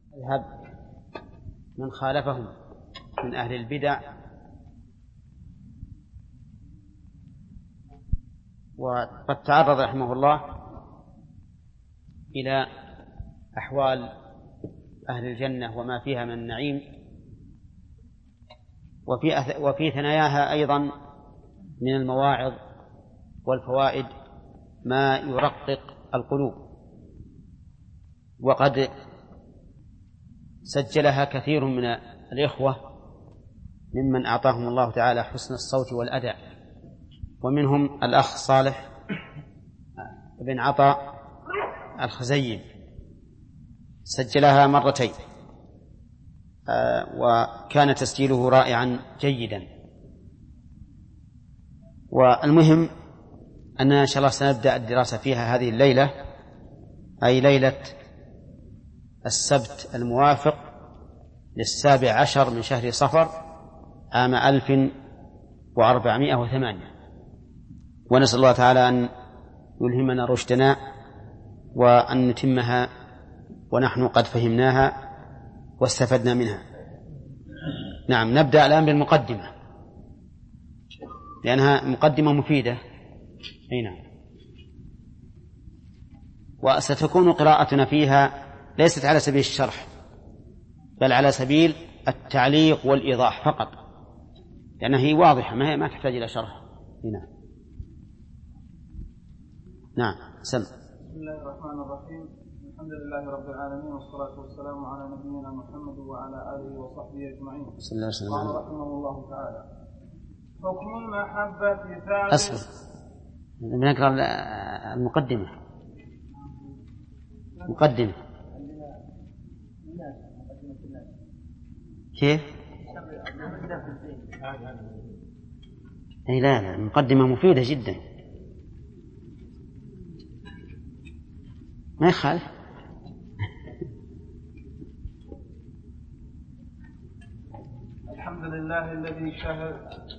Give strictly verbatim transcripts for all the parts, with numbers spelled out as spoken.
مذهب من خالفهم من أهل البدع وقد تعرض رحمه الله إلى أحوال أهل الجنة وما فيها من النعيم، وفي وفي ثناياها أيضا من المواعظ والفوائد ما يرقق القلوب، وقد سجلها كثير من الإخوة ممن أعطاهم الله تعالى حسن الصوت والأداء، ومنهم الأخ صالح بن عطاء الخزيم سجلها مرتين، وكان تسجيله رائعا جيدا. والمهم أننا إن شاء الله سنبدأ الدراسة فيها هذه الليلة، أي ليلة السبت الموافق للسابع عشر من شهر صفر عام ألف وأربعمائة وثمانية، ونسأل الله تعالى أن يلهمنا رشدنا وأن نتمها ونحن قد فهمناها واستفدنا منها. نعم، نبدأ الآن بالمقدمة لأنها مقدمة مفيدة. أي نعم. وستكون قراءتنا فيها ليست على سبيل الشرح بل على سبيل التعليق والإيضاح فقط، لأنها هي واضحة ما تحتاج إلى شرح. نعم نعم سم. بسم الله الرحمن الرحيم. الحمد لله رب العالمين، والصلاة والسلام على نبينا محمد وعلى آله وصحبه أجمعين. صلى الله عليه وسلم. قال رحمه الله تعالى: حكم المحبة ثابت. أصبر بنقرأ المقدمة. مقدمة كيف؟ أي لا لا المقدمة مفيدة جدا ما يخالف. الحمد لله الذي شهد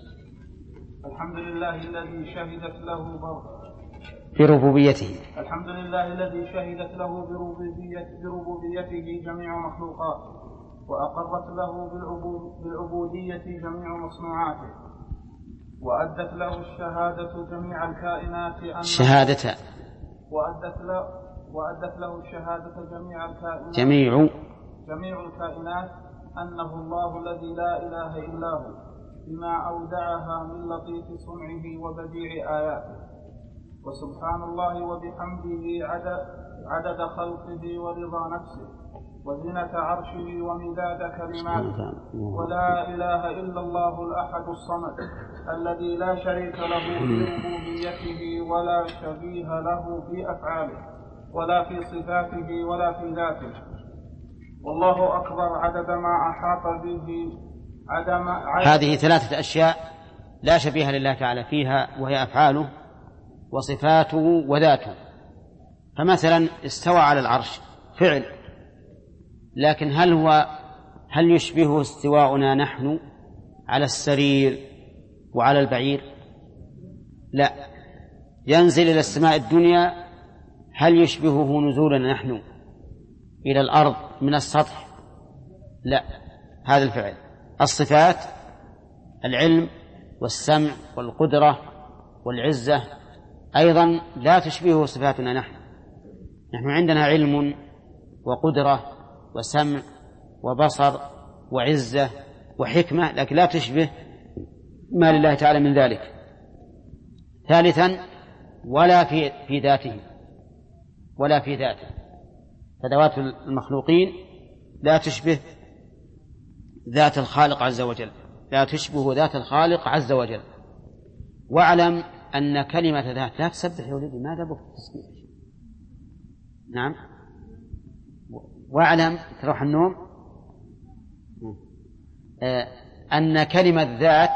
الحمد لله الذي شهدت له بر... بربوبيته الحمد لله الذي شهدت له بربوبيته, بربوبيته جميع مخلوقاته، وأقرت له بالعبودية جميع مصنوعاته، وأدت له الشهادة جميع الكائنات أن شهادة وأدت له وأدت له الشهادة جميع الكائنات جميع جميع الكائنات أنه الله الذي لا إله إلا هو، بما أودعها من لطيف صنعه وبديع آياته. وسبحان الله وبحمده عدد, عدد خلقه ورضا نفسه وزنة عرشه ومداد كلماته. ولا إله إلا الله الأحد الصمد الذي لا شريك له في ربوبيته ولا شبيه له في أفعاله ولا في صفاته ولا في ذاته. والله أكبر عدد ما أحاط به عدم عدد. هذه ثلاثة أشياء لا شبيه لله تعالى فيها، وهي أفعاله وصفاته وذاته. فمثلا استوى على العرش فعل، لكن هل هو هل يشبه استواؤنا نحن على السرير وعلى البعير؟ لا. ينزل إلى السماء الدنيا، هل يشبهه نزولنا نحن إلى الأرض من السطح؟ لا. هذا الفعل. الصفات العلم والسمع والقدرة والعزة أيضا لا تشبهه صفاتنا نحن. نحن عندنا علم وقدرة وسمع وبصر وعزة وحكمة، لكن لا تشبه ما لله تعالى من ذلك. ثالثا ولا في في ذاته ولا في ذاته فذوات المخلوقين لا تشبه ذات الخالق عز وجل، لا تشبه ذات الخالق عز وجل. واعلم أن كلمة ذات لا تسبح يا ولدي، ماذا بك التسبيح؟ نعم. واعلم تروح النوم أن كلمة ذات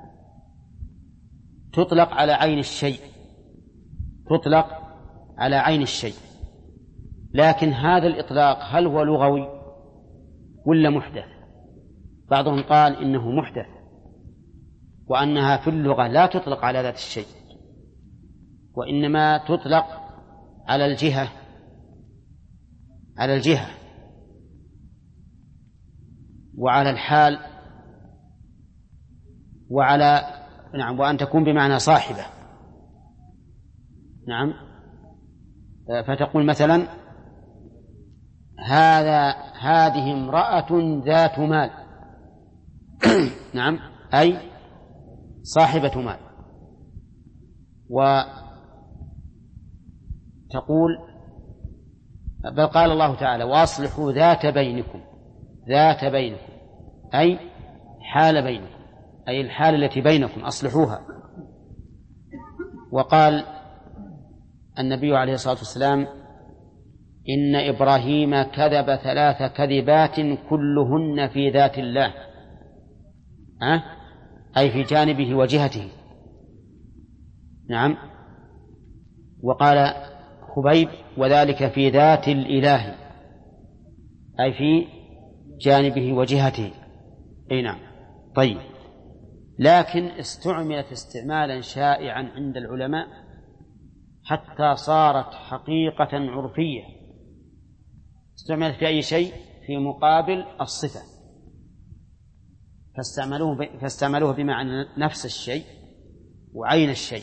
تطلق على عين الشيء، تطلق على عين الشيء، لكن هذا الإطلاق هل هو لغوي ولا محدث؟ بعضهم قال إنه محدث، وأنها في اللغة لا تطلق على ذات الشيء، وإنما تطلق على الجهة على الجهة وعلى الحال وعلى نعم وأن تكون بمعنى صاحبة. نعم، فتقول مثلا هذا هذه امرأة ذات مال نعم، أي صاحبة مال. وتقول بل قال الله تعالى وأصلحوا ذات بينكم، ذات بينكم أي حال بينكم، أي الحال التي بينكم أصلحوها. وقال النبي عليه الصلاة والسلام إن إبراهيم كذب ثلاث كذبات كلهن في ذات الله، أه؟ أي في جانبه وجهته. نعم. وقال خبيب وذلك في ذات الإله، أي في جانبه وجهته. أي نعم. طيب، لكن استعملت استعمالا شائعا عند العلماء حتى صارت حقيقة عرفية. استعملت في أي شيء؟ في مقابل الصفة، فاستعملوه, فاستعملوه بمعنى نفس الشيء وعين الشيء.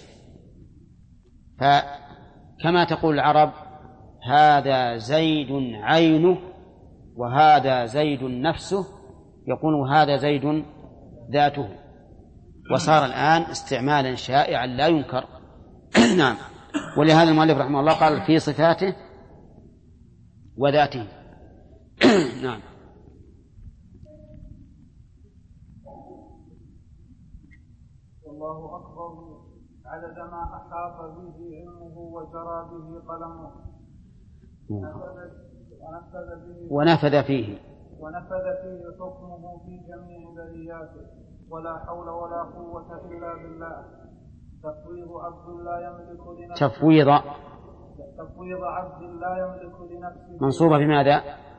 فكما تقول العرب هذا زيد عينه وهذا زيد نفسه، يقول هذا زيد ذاته. وصار الآن استعمالا شائعا لا ينكر. نعم. ولهذا المؤلف رحمه الله قال في صفاته وذاته. نعم. والله أكبر عدد ما أحاط به علمه وجرى به قلمه ونفذ فيه ونفذ فيه حكمه في جميع برياته، ولا حول ولا قوة إلا بالله. تفويض عبد لا يملك لنفسه تفويض تفويض عبد لا يملك لنفسه منصوبة بماذا؟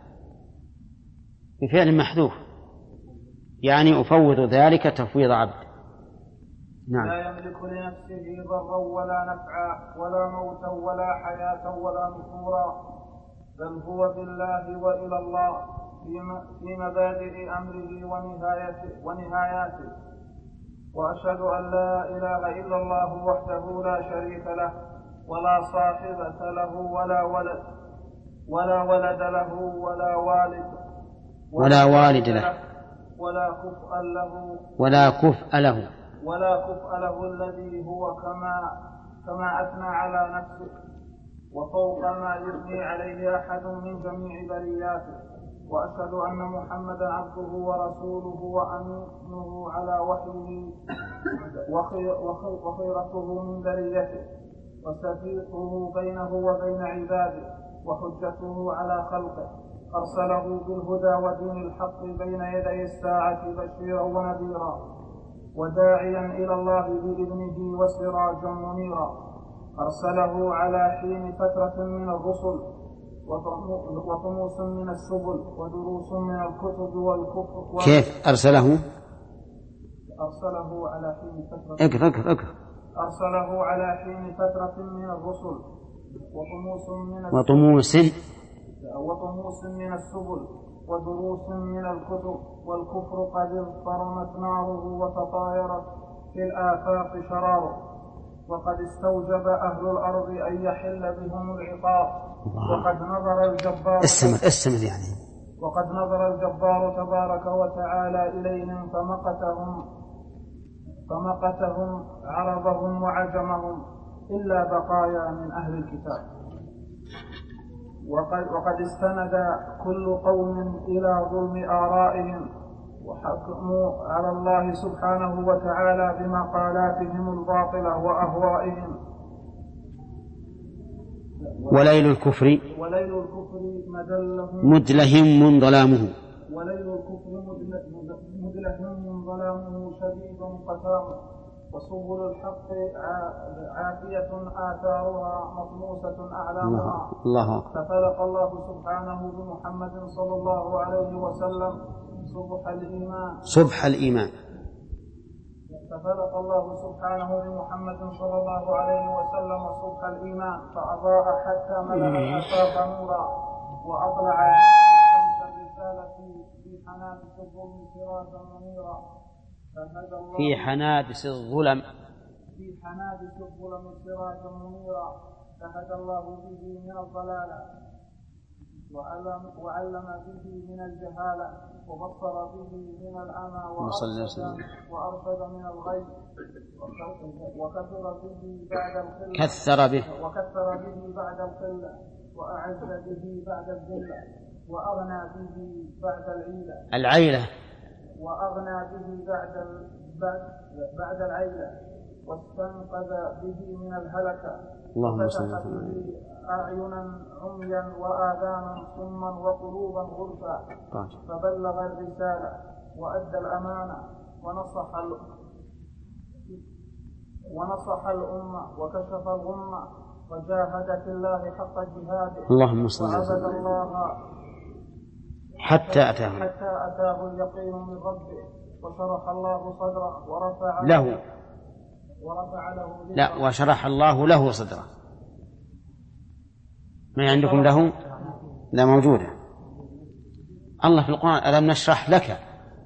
بفعل محذوف، يعني أفوض ذلك تفويض عبد. نعم. لا يملك لنفسه ضرا ولا نفعا ولا موتا ولا حياة ولا نشورا، بل هو بالله وإلى الله في مبادئ أمره ونهايته, ونهاياته. وأشهد أن لا إله إلا الله وحده لا شريك له، ولا صاحبة له ولا ولد ولا ولد له ولا والد ولا والد له ولا كفء له ولا كفء له ولا كفء له الذي هو كما كما أثنى على نفسه وفوق ما يثني عليه أحد من جميع برياته. وأشهد أن محمدا عبده ورسوله وأمينه على وحيه وخيرته من بريته وسفيره بينه وبين عباده وحجته على خلقه، أرسله بالهدى ودين الحق بين يدي الساعة بشيرا ونذيرا وداعيا إلى الله بإذنه وسراجا منيرا. أرسله على حين فترة من الرسل وطموس من السبل ودروس من الكتب والكفر. كيف أرسله؟ أرسله على حين فترة اقرأ اقرأ اقرأ أرسله على حين فترة من الرسل وطموس من وطموس وطموس من السبل ودروس من الكتب والكفر قد اضطرمت ناره وتطايرت في الآفاق شراره، وقد استوجب أهل الأرض أن يحل بهم العقاب. وقد نظر الجبار استمر استمر يعني وقد نظر الجبار تبارك وتعالى إليهم فمقتهم فمقتهم عربهم وعجمهم إلا بقايا من أهل الكتاب. وقد, وقد استند كل قوم إلى ظلم آرائهم وحكموا على الله سبحانه وتعالى بمقالاتهم الباطلة وأهوائهم. وليل الكفر وليل الكفر مدلهم من ظلامه وليل الكفر مدلهم من ظلامه شديد قسامه، وسبل الحق عافية آثارها مطموسة أعلامها. الله. ففلق الله سبحانه بمحمد صلى الله عليه وسلم صبح الإيمان صبح الإيمان ففلق الله سبحانه بمحمد صلى الله عليه وسلم صبح الإيمان فأضاء حتى ملأ الآفاق نورا، وأطلع شمس الرسالة في حنادس الظلم سراجا منيرا فهدى الله في حنادس الظلم في حنادس الظلم سراجا منيرا فهدى الله به من الضلالة وعلم, وعلم به من الجهالة وبصر به من الأمى وأرشد, وأرشد من الغي وكثر به بعد القلة كثر به وكثر به بعد القلة وأعز به بعد الذلة وأغنى به بعد العيلة العيلة وأغنى به بعد بعد العيلة واستنقذ به من الهلكة وفتح به أعينا عميا وآذانا صما وقلوبا غلفا فبلغ الرسالة وأدى الأمانة ونصح ونصح الأمة وكشف الغمة وجاهد في الله حق جهاده اللهم صل وسلم وعبد الله حتى أتاه حتى أتاه اليقين من ربه وشرح الله صدره ورفع له ورفع له لا وشرح الله له صدره. ما عندكم له؟ لا موجودة. الله في القرآن ألم نشرح لك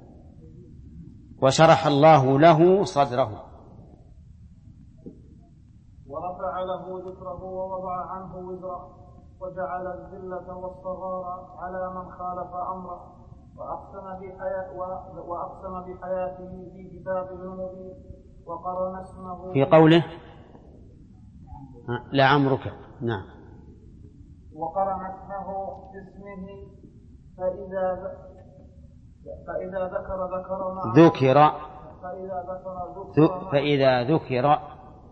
وشرح الله له صدره ورفع له ذكره ووضع عنه وزره وجعل الذلة والصغار على من خالف أمره وأقسم بحياة وأقسم بحياته في كتابه المبين وقرن اسمه في قوله لعمرك. نعم. وقرن اسمه باسمه فإذا فإذا ذكر ذكر معه ذكر فإذا ذكر ذكر فإذا ذكر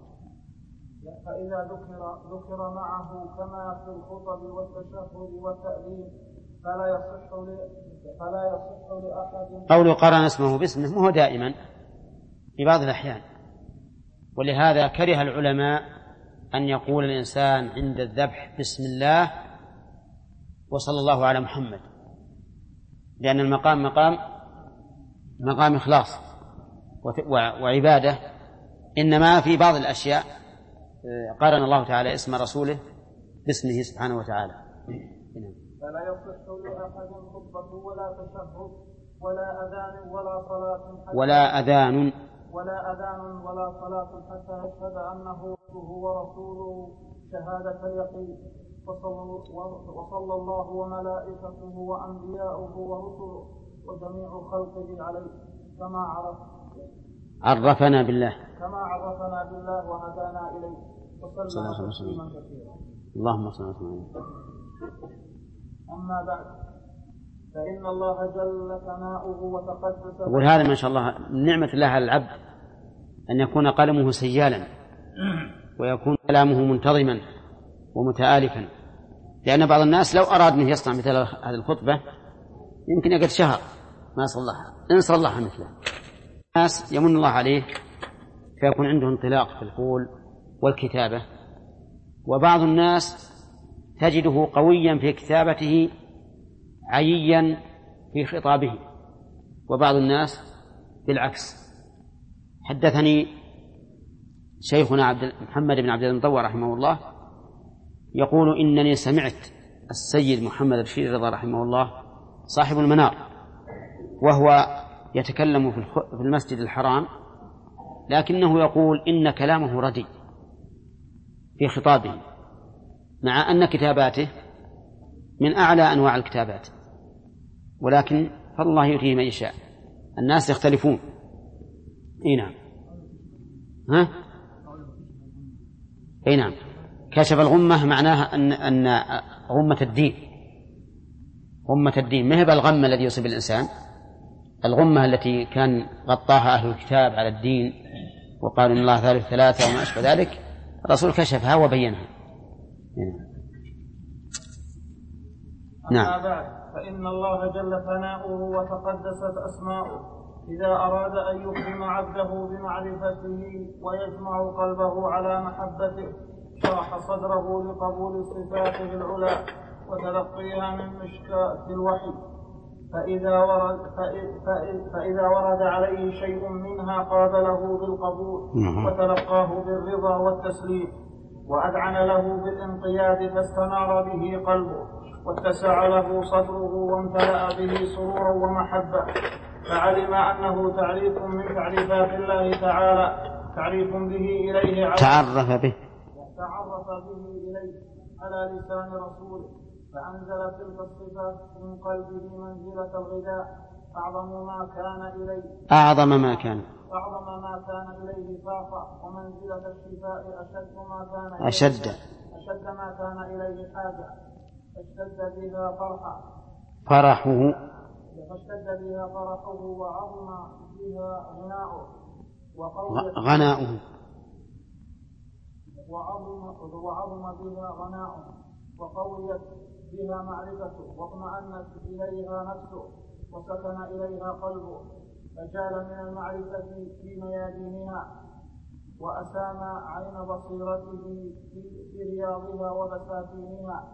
فإذا ذكر ذكر معه كما في الخطب والتشهد والتأذين فلا يصح فلا يصح لأحد. قوله قرن اسمه باسمه مو دائما، في بعض الأحيان، ولهذا كره العلماء أن يقول الإنسان عند الذبح بسم الله وصلى الله على محمد، لأن المقام مقام مقام إخلاص وعبادة، إنما في بعض الأشياء قارن الله تعالى اسم رسوله باسمه سبحانه وتعالى. فلا يصح لأحد خطبة ولا تشهد ولا أذان ولا صلاة ولا أذان ولا أذان ولا صلاة حتى يشهد أنه ورسوله شهادة اليقين وصلى الله وملائكته وأنبياؤه ورسله وجميع خلقه عليه كما عرف عرفنا بالله كما عرفنا بالله وهدانا إليه وسلم تسليما كثيرا. اللهم صل وسلم. أما بعد فإن الله جل ثناؤه وتقدس وهذا ما شاء الله من نعمة الله على العبد أن يكون قلمه سجالا ويكون كلامه منتظما ومتآلفا، لأن بعض الناس لو أراد أن يصنع مثل هذه الخطبة يمكن يقعد شهر ما صلحها، إن صلحها مثله. الناس يمن الله عليه فيكون عنده انطلاق في القول والكتابة، وبعض الناس تجده قويا في كتابته عييا في خطابه، وبعض الناس بالعكس. حدثني شيخنا عبد محمد بن عبد المطوع رحمه الله يقول إنني سمعت السيد محمد بشير رضا رحمه الله صاحب المنار وهو يتكلم في المسجد الحرام، لكنه يقول إن كلامه ردي في خطابه، مع أن كتاباته من أعلى أنواع الكتابات، ولكن فالله يؤتيه من يشاء، الناس يختلفون. اي نعم. ها اي نعم. كشف الغمة معناها أن أن غمة الدين، غمة الدين ما هي بالغم الذي يصيب الإنسان، الغمة التي كان غطاها أهل الكتاب على الدين وقالوا إن الله ثالث ثلاثة وما أشبه ذلك، الرسول كشفها وبينها. نعم. فإن الله جل ثناؤه وتقدست أسماؤه إذا أراد أن يكرم عبده بمعرفته ويجمع قلبه على محبته شرح صدره لقبول صفاته العلى وتلقيها من مشكاة الوحي، فإذا ورد, فإذا ورد عليه شيء منها قابله بالقبول وتلقاه بالرضا والتسليم، وأذعن له بالانقياد فاستنار به قلبه واتسع له صدره وامتلأ به سرورا ومحبة، فعلم أنه تعريف من تعريفات الله تعالى، تعريف به إليه على تعرف به تعرف به إليه على لسان رسوله، فأنزل تلك الصفة من قلبه منزلة الغذاء أعظم ما كان إليه أعظم ما كان أعظم ما كان إليه فاقة، ومنزلة الشفاء أشد ما كان إليه أشد أشد ما كان إليه حاجة، فاشتد بها فرحة فرحه فاشتد بها فرحه وعظم بها غناؤه وقويت غناؤه وعظم وعظم بها غناؤه وقويت بها معرفته واطمأنت إليها نفسه وسكن إليها قلبه، فجال من المعرفة في ميادينها وأسام عين بصيرته في رياضها وبساتينها.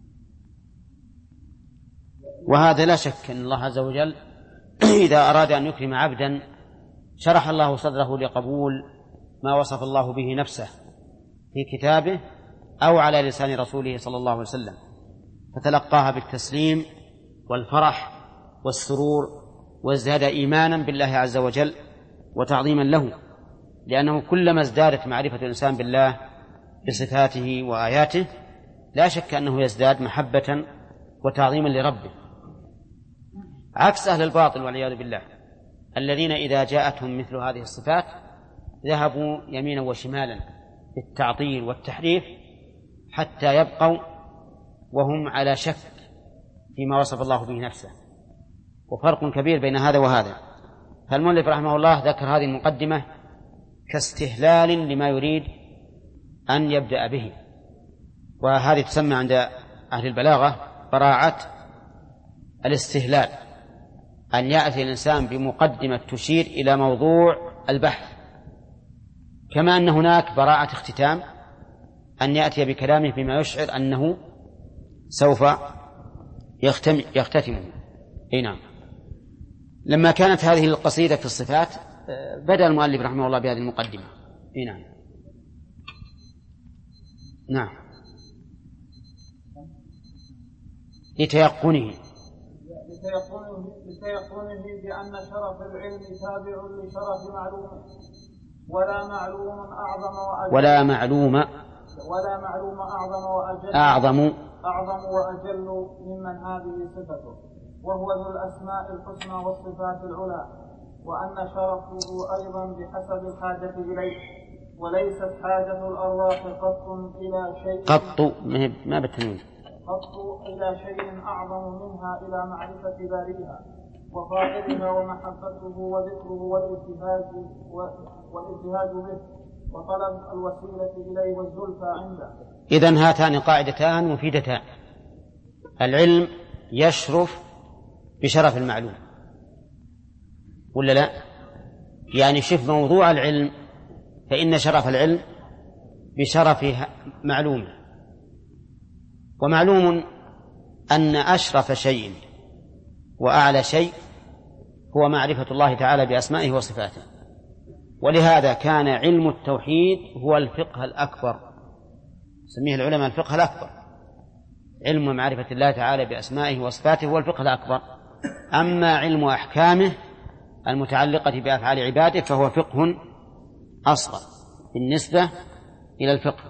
وهذا لا شك أن الله عز وجل إذا أراد أن يكرم عبدا شرح الله صدره لقبول ما وصف الله به نفسه في كتابه أو على لسان رسوله صلى الله عليه وسلم، فتلقاها بالتسليم والفرح والسرور، وازداد إيمانا بالله عز وجل وتعظيما له، لأنه كلما ازدادت معرفة الإنسان بالله بصفاته وآياته لا شك أنه يزداد محبة وتعظيما لربه، عكس أهل الباطل والعياذ بالله الذين إذا جاءتهم مثل هذه الصفات ذهبوا يمينا وشمالا بالتعطيل والتحريف حتى يبقوا وهم على شك فيما وصف الله به نفسه. وفرق كبير بين هذا وهذا. فالمؤلف رحمه الله ذكر هذه المقدمة كاستهلال لما يريد أن يبدأ به، وهذه تسمى عند أهل البلاغة براعة الاستهلال، أن يأتي الإنسان بمقدمة تشير إلى موضوع البحث، كما أن هناك براعة اختتام، أن يأتي بكلامه بما يشعر أنه سوف يختتمه. أي نعم. لما كانت هذه القصيدة في الصفات بدأ المؤلف رحمه الله بهذه المقدمة. أي نعم. نعم. لتيقنه لتيقنه بأن شرف العلم تابع لشرف معلومه، ولا معلوم أعظم وأجل ولا معلوم ولا معلوم أعظم وأجل أعظم أعظم وأجل ممن هذه صفته، وهو ذو الأسماء الحسنى والصفات العلى، وأن شرفه أيضا بحسب الحاجة إليه، وليست حاجة الأرواح قط إلى شيء قط ما بالتنوين قط إلى شيء أعظم منها إلى معرفة بارئها وفاقدها ومحبته وذكره والابتهاج والابتهاج به وطلب الوسيلة إليه والزلفى عنده. إذن هاتان قاعدتان مفيدتان. العلم يشرف بشرف المعلوم ولا لا؟ يعني شوف موضوع العلم، فإن شرف العلم بشرف معلوم، ومعلوم أن أشرف شيء وأعلى شيء هو معرفة الله تعالى بأسمائه وصفاته، ولهذا كان علم التوحيد هو الفقه الأكبر، سميه العلماء الفقه الأكبر. علم معرفة الله تعالى بأسمائه وصفاته هو الفقه الأكبر. أما علم أحكامه المتعلقة بأفعال عباده فهو فقه أصغر بالنسبة إلى الفقه.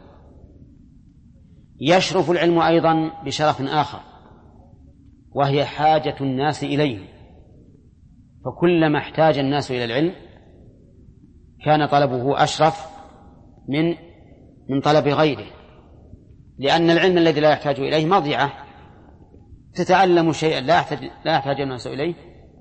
يشرف العلم أيضا بشرف آخر، وهي حاجة الناس إليه، فكلما احتاج الناس إلى العلم كان طلبه أشرف من من طلب غيره، لأن العلم الذي لا يحتاج إليه مضيعة، تتعلم شيئا لا يحتاج, لا يحتاج الناس إليه،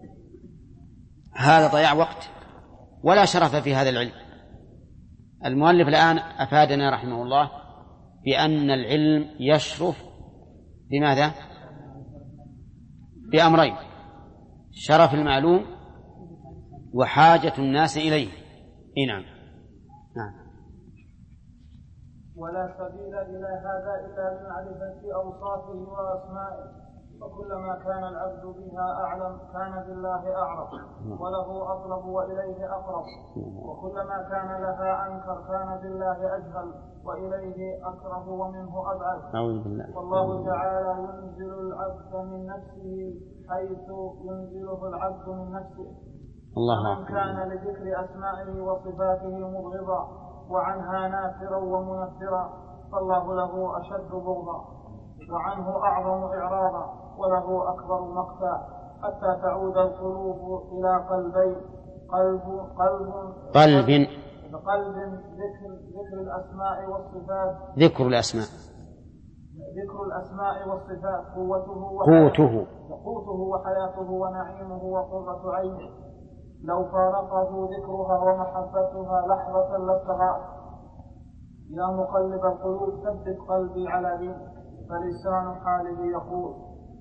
هذا ضياع وقت ولا شرف في هذا العلم. المؤلف الآن أفادنا رحمه الله بأن العلم يشرف بماذا؟ بأمرين: شرف المعلوم وحاجة الناس إليه. إيه نعم. نعم. ولا سبيل إلى هذا إلا بمعرفة أوصافه وأسمائه، وكلما كان العبد بها أعلم كان بالله أعرف وله أطلب وإليه أقرب، وكلما كان لها أنكر كان بالله أجهل وإليه أكره ومنه أبعد. والله تعالى ينزل العبد من نفسه حيث ينزله العبد من نفسه. ومن كان لذكر أسمائه وصفاته مبغضا وعنها نافرا ومنفرا فالله له أشد بغضا وعنه أعظم إعراضا وله أكبر مقتا، حتى تعود القلوب إلى قلبين، قلب قلب قلب قلب ذكر ذكر الأسماء والصفات ذكر الأسماء ذكر الأسماء والصفات قوته قوته قوته وحياته ونعيمه وقرة عينه. لو فارقه ذكرها ومحبتها لحظة لاستغاث. يا مقلب القلوب ثبت قلبي على دينك. فلسان حاله يقول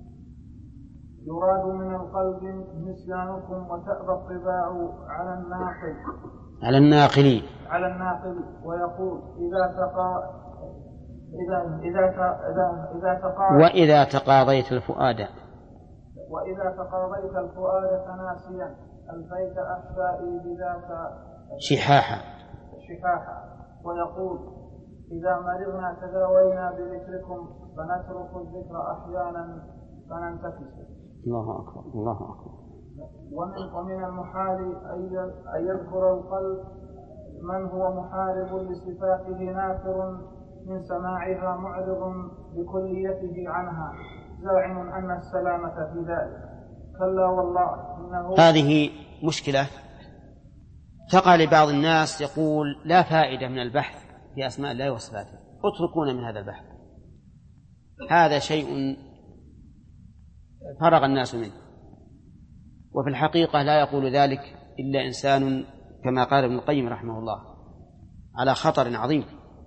يراد من القلب نسيانكم وتأبى الطباع على الناقل على الناقل على الناقل ويقول إذا تقا إذا إذا إذا إذا تقا وإذا تقاضيت الفؤاد وإذا تقاضيت الفؤاد تناسيا ألفيت أحشائي بذاك شحاحا شحاحا. ويقول إذا مرضنا تداوينا بذكركم فنترك الذكر أحيانا فننتكس. الله أكبر الله أكبر. ومن, ومن المحال أن يذكر القلب من هو محارب لصفاته نافر من سماعها معرض بكليته عنها زاعم أن السلامة في ذلك. كلا والله إنه هذه مشكلة تقع لبعض الناس، يقول لا فائدة من البحث في أسماء الله وصفاته، اتركونا من هذا البحث. هذا شيء فرغ الناس منه، وفي الحقيقة لا يقول ذلك إلا إنسان كما قال ابن القيم رحمه الله على خطر عظيم،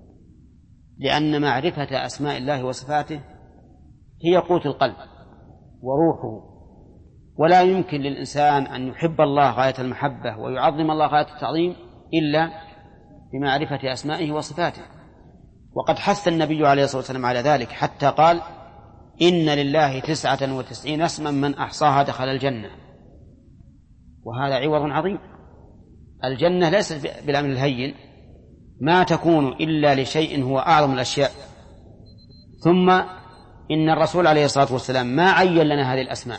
لأن معرفة أسماء الله وصفاته هي قوت القلب وروحه، ولا يمكن للإنسان أن يحب الله غاية المحبة ويعظم الله غاية التعظيم إلا بمعرفة أسمائه وصفاته. وقد حث النبي عليه الصلاة والسلام على ذلك حتى قال إن لله تسعة وتسعين اسما من أحصاها دخل الجنة. وهذا عوض عظيم. الجنة ليست بالأمر الهين، ما تكون إلا لشيء هو أعظم الأشياء. ثم إن الرسول عليه الصلاة والسلام ما عين لنا هذه الأسماء،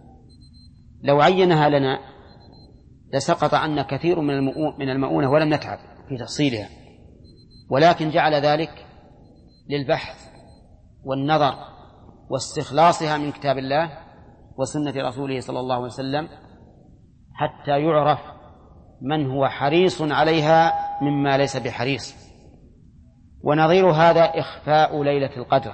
لو عينها لنا لسقط عنا كثير من المؤونة ولم نتعب في تفصيلها، ولكن جعل ذلك للبحث والنظر واستخلاصها من كتاب الله وسنة رسوله صلى الله عليه وسلم حتى يعرف من هو حريص عليها مما ليس بحريص. ونظير هذا إخفاء ليلة القدر،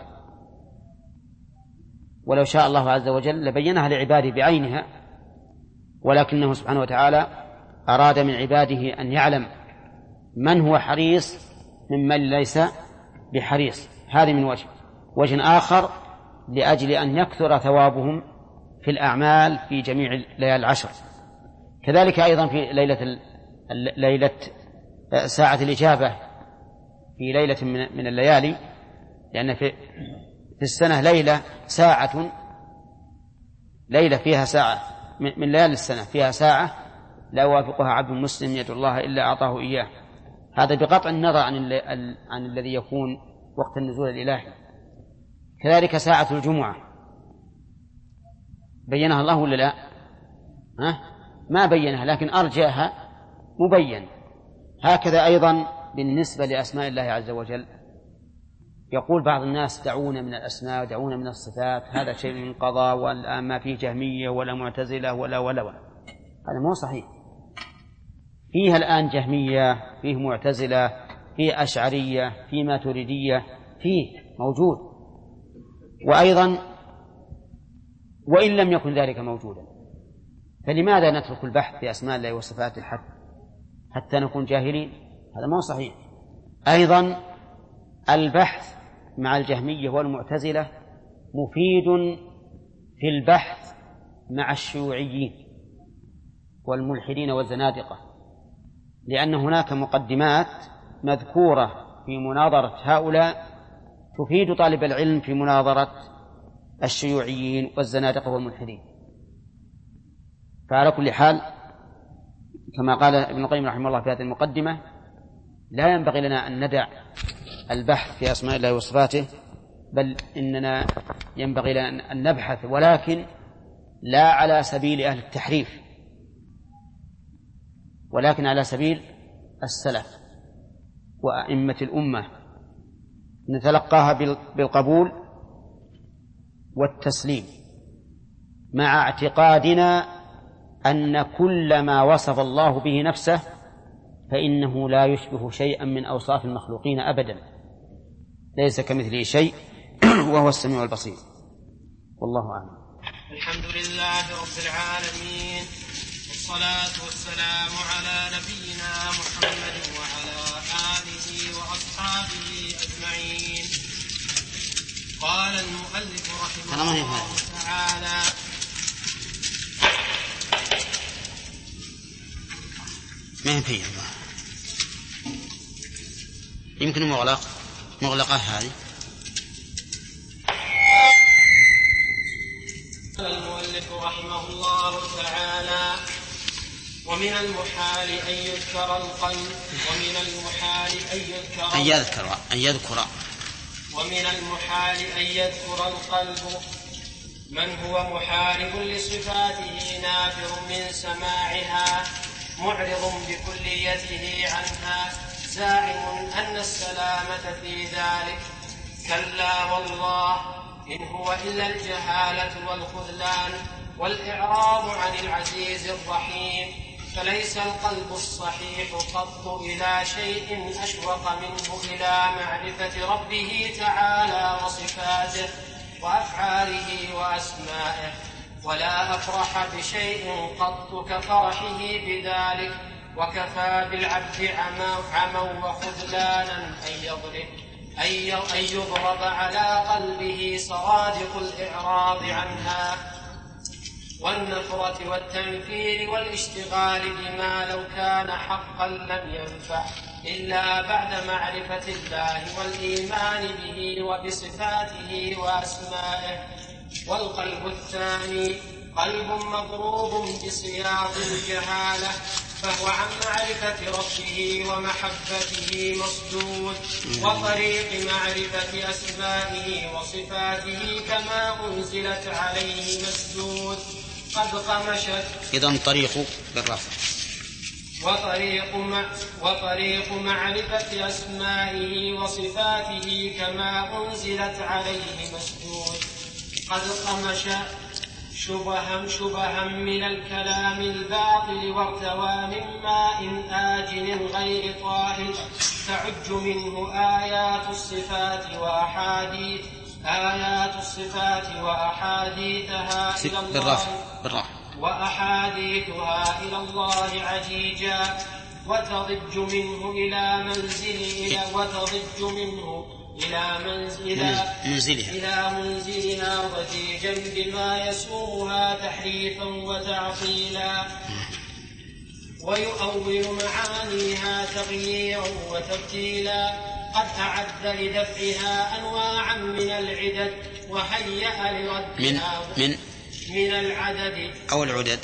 ولو شاء الله عز وجل لبينها لعباده بعينها، ولكنه سبحانه وتعالى أراد من عباده أن يعلم من هو حريص ممن ليس بحريص. هذه من وجه. وجه آخر لأجل أن يكثر ثوابهم في الأعمال في جميع ليالي العشر. كذلك أيضا في ليلة ليلة ساعة الإجابة في ليلة من الليالي، لأن في في السنة ليلة ساعة ليلة فيها ساعة من ليالي السنة فيها ساعة لا يوافقها عبد مسلم يدعو الله إلا أعطاه إياه. هذا بقطع النظر عن, عن الذي يكون وقت النزول الإلهي. كذلك ساعة الجمعة بينها الله ولا لا؟ ها؟ ما بينها، لكن أرجاها مبين. هكذا أيضا بالنسبة لأسماء الله عز وجل، يقول بعض الناس دعونا من الأسماء دعونا من الصفات، هذا شيء من قضاء والآن ما فيه جهمية ولا معتزلة ولا ولا ولا. هذا مو صحيح. فيها الآن جهمية، فيه معتزلة، فيه أشعرية، فيه ماتريدية، فيه موجود. وأيضا وإن لم يكن ذلك موجودا فلماذا نترك البحث في أسماء الله وصفاته حتى, حتى نكون جاهلين؟ هذا ما هو صحيح. أيضا البحث مع الجهمية والمعتزلة مفيد في البحث مع الشيوعيين والملحدين والزنادقة، لأن هناك مقدمات مذكورة في مناظرة هؤلاء تفيد طالب العلم في مناظرة الشيوعيين والزنادقة والملحدين. فعلى كل حال كما قال ابن القيم رحمه الله في هذه المقدمة لا ينبغي لنا أن ندع البحث في أسماء الله وصفاته، بل إننا ينبغي لنا أن نبحث، ولكن لا على سبيل أهل التحريف، ولكن على سبيل السلف وأئمة الأمة، نتلقاها بالقبول والتسليم مع اعتقادنا أن كل ما وصف الله به نفسه فإنه لا يشبه شيئا من أوصاف المخلوقين أبدا، ليس كمثله شيء وهو السميع البصير. والله أعلم. الحمد لله رب العالمين، والصلاة والسلام على نبينا محمد وعلى آله وأصحابه أجمعين. قال المؤلف رحمه الله تعالى: ما هي فيه الله يمكن مغلق مغلقة هذه. المؤلف رحمه الله تعالى: ومن المحال أن يذكر القلب ومن المحال أن يذكر أن يذكر أن يذكر ومن المحال أن يذكر القلب من هو محارب لصفاته نافر من سماعها معرض بكليته عنها زاعم أن السلامة في ذلك. كلا والله، إن هو إلا الجهالة والخذلان والإعراض عن العزيز الرحيم، فليس القلب الصحيح قط إلى شيء أشوق منه إلى معرفة ربه تعالى وصفاته وأفعاله وأسمائه، ولا أفرح بشيء قط كفرحه بذلك. وكفى بالعبد عما وخذلانا أن يضرب أن يضرب على قلبه صرادق الإعراض عنها والنفرة والتنفير والاشتغال بما لو كان حقا لم ينفع إلا بعد معرفة الله والإيمان به وبصفاته وأسمائه. والقلب الثاني قلب مضروب بصياط الجهالة، فهو عن معرفة ربه ومحبته مسدود، وطريق معرفة أسمائه وصفاته كما أنزلت عليه مسدود. قد قمشت إذن طريق بالرفع وطريق, مع وطريق معرفة أسمائه وصفاته كما أنزلت عليه مسدود. قد قمش شبها شبها من الكلام الباطل وارتوى من ماء آجن غير طاهر، تعج منه آيات الصفات وأحاديث آيات الصفات وأحاديثها إلى الله وأحاديثها إلى الله عجيجا، وتضج منه إلى منزل وتضج منه إلى منزلها إلى منزلها ضجيجا بما يسوها تحريفا وتعطيلا، ويؤول معانيها تغييرا وتبتيلا. قد أعد لدفعها أنواعا من العدد وهيأ لردها من من من العدد أو العدد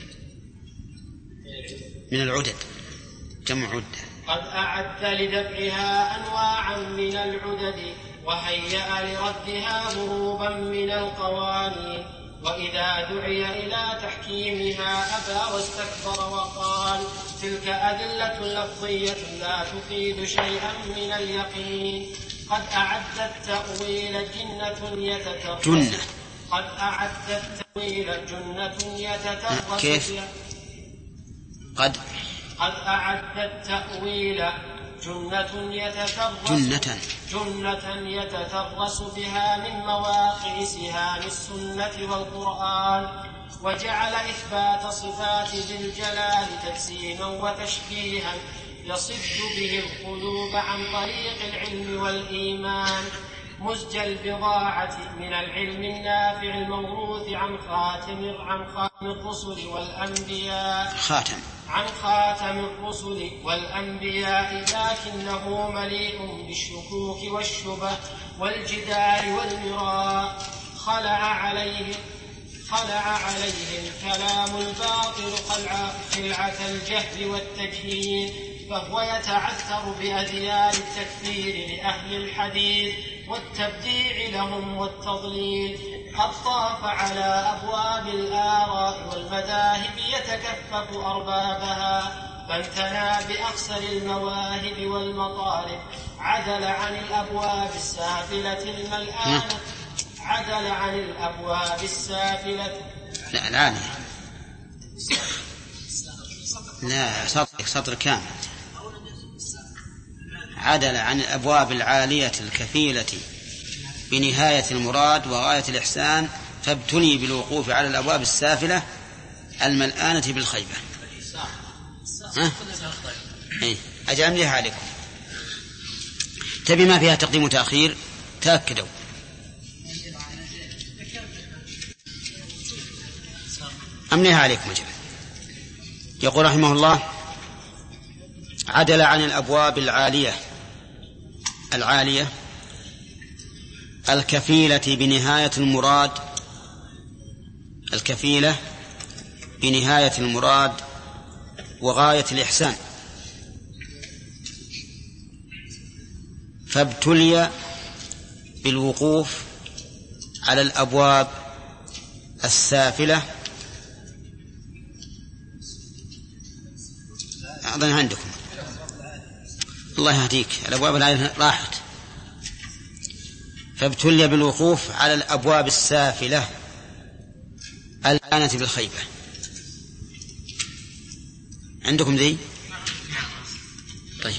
من العدد جمع عدة. قد أعد لدفعها أنواعا من العدد وهيأ لردها ضروبا من القوانين، وإذا دعي إلى تحكيمها أبى واستكبر وقال تلك أدلة لفظية لا تفيد شيئا من اليقين. قد أعد التأويل جنة يتترس جنة قد أعد التأويل جنة يتترس كيف قد قد أعد التأويل جنة يتترس جنة جنة يتترس بها من مواقع سهام السنة والقرآن، وجعل إثبات صفات ذي الجلال تجسيما وتشبيها يصد به القلوب عن طريق العلم والإيمان، مزج البضاعة من العلم النافع الموروث عن خاتم عن خاتم الرسل والأنبياء خاتم عن خاتم الرسل والأنبياء، لكنه مليء بالشكوك والشبه والجدال والمراء، خلع عليه خلع عليه الكلام الباطل خلعة الجهل والتجهيل، فهو يتعثر بأذيال التكفير لأهل الحديث والتبديع لهم والتضليل. قد طاف على أبواب الآراء والمذاهب يتكفف أربابها، فامتنى بأخسر المواهب والمطالب، عدل عن الأبواب السافلة الملآنة عدل عن الأبواب السافلة لا العالية لا سطر, سطر كامل. عدل عن الأبواب العالية الكفيلة بنهاية المراد وغاية الإحسان، فابتلي بالوقوف على الأبواب السافلة الملآنة بالخيبة. ها؟ ايه أجاملها عليكم. تبي ما فيها تقديم وتأخير تأكدوا. أمليها عليكم أجل. يقول رحمه الله: عدل عن الأبواب العالية العالية الكفيلة بنهاية المراد الكفيلة بنهاية المراد وغاية الإحسان، فابتلي بالوقوف على الأبواب السافلة. أظن عندكم الله يهديك الأبواب العالية راحت. فابتلي بالوقوف على الأبواب السافلة الآنة بالخيبة. عندكم ذي؟ طيب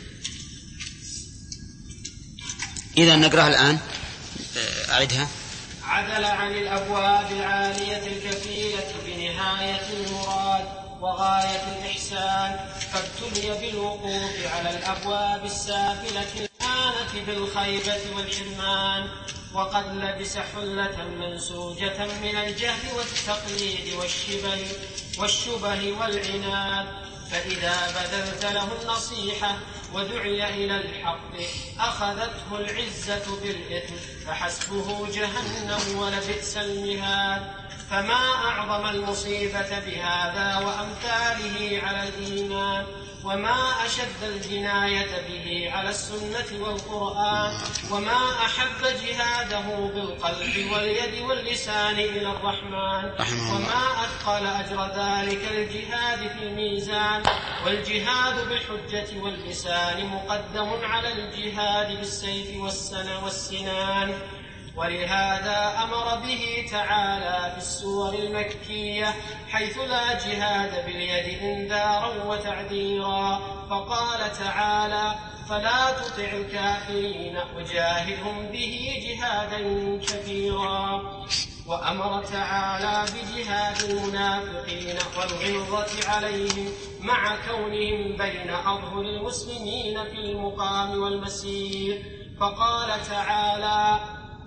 إذا نقرأها الآن. أعيدها. عدل عن الأبواب العالية الكفيلة بنهاية المراد وغاية الإحسان، فابتلي بالوقوف على الأبواب السافلة الآنة بالخيبة والحرمان، وقد لبس حلة منسوجة من الجهل والتقليد والشبه والشبه والعناد. فإذا بذلت له النصيحة ودعي إلى الحق أخذته العزة بالإثم، فحسبه جهنم ولبئس المهاد. فما أعظم المصيبة بهذا وأمثاله على الإيمان، وما أشد الجناية به على السنة والقرآن، وما أحب جهاده بالقلب واليد واللسان إلى الرحمن، وما أثقل أجر ذلك الجهاد في الميزان. والجهاد بالحجة واللسان مقدم على الجهاد بالسيف والسنان. ولهذا أمر به تعالى في السور المكية حيث لا جهاد باليد إنذارا وتعذيرا، فقال تعالى: فلا تطع الكافرين وجاهدهم به جهادا كبيرا. وأمر تعالى بجهاد المنافقين والغلظة عليهم مع كونهم بين أظهر المسلمين في المقام والمسير، فقال تعالى: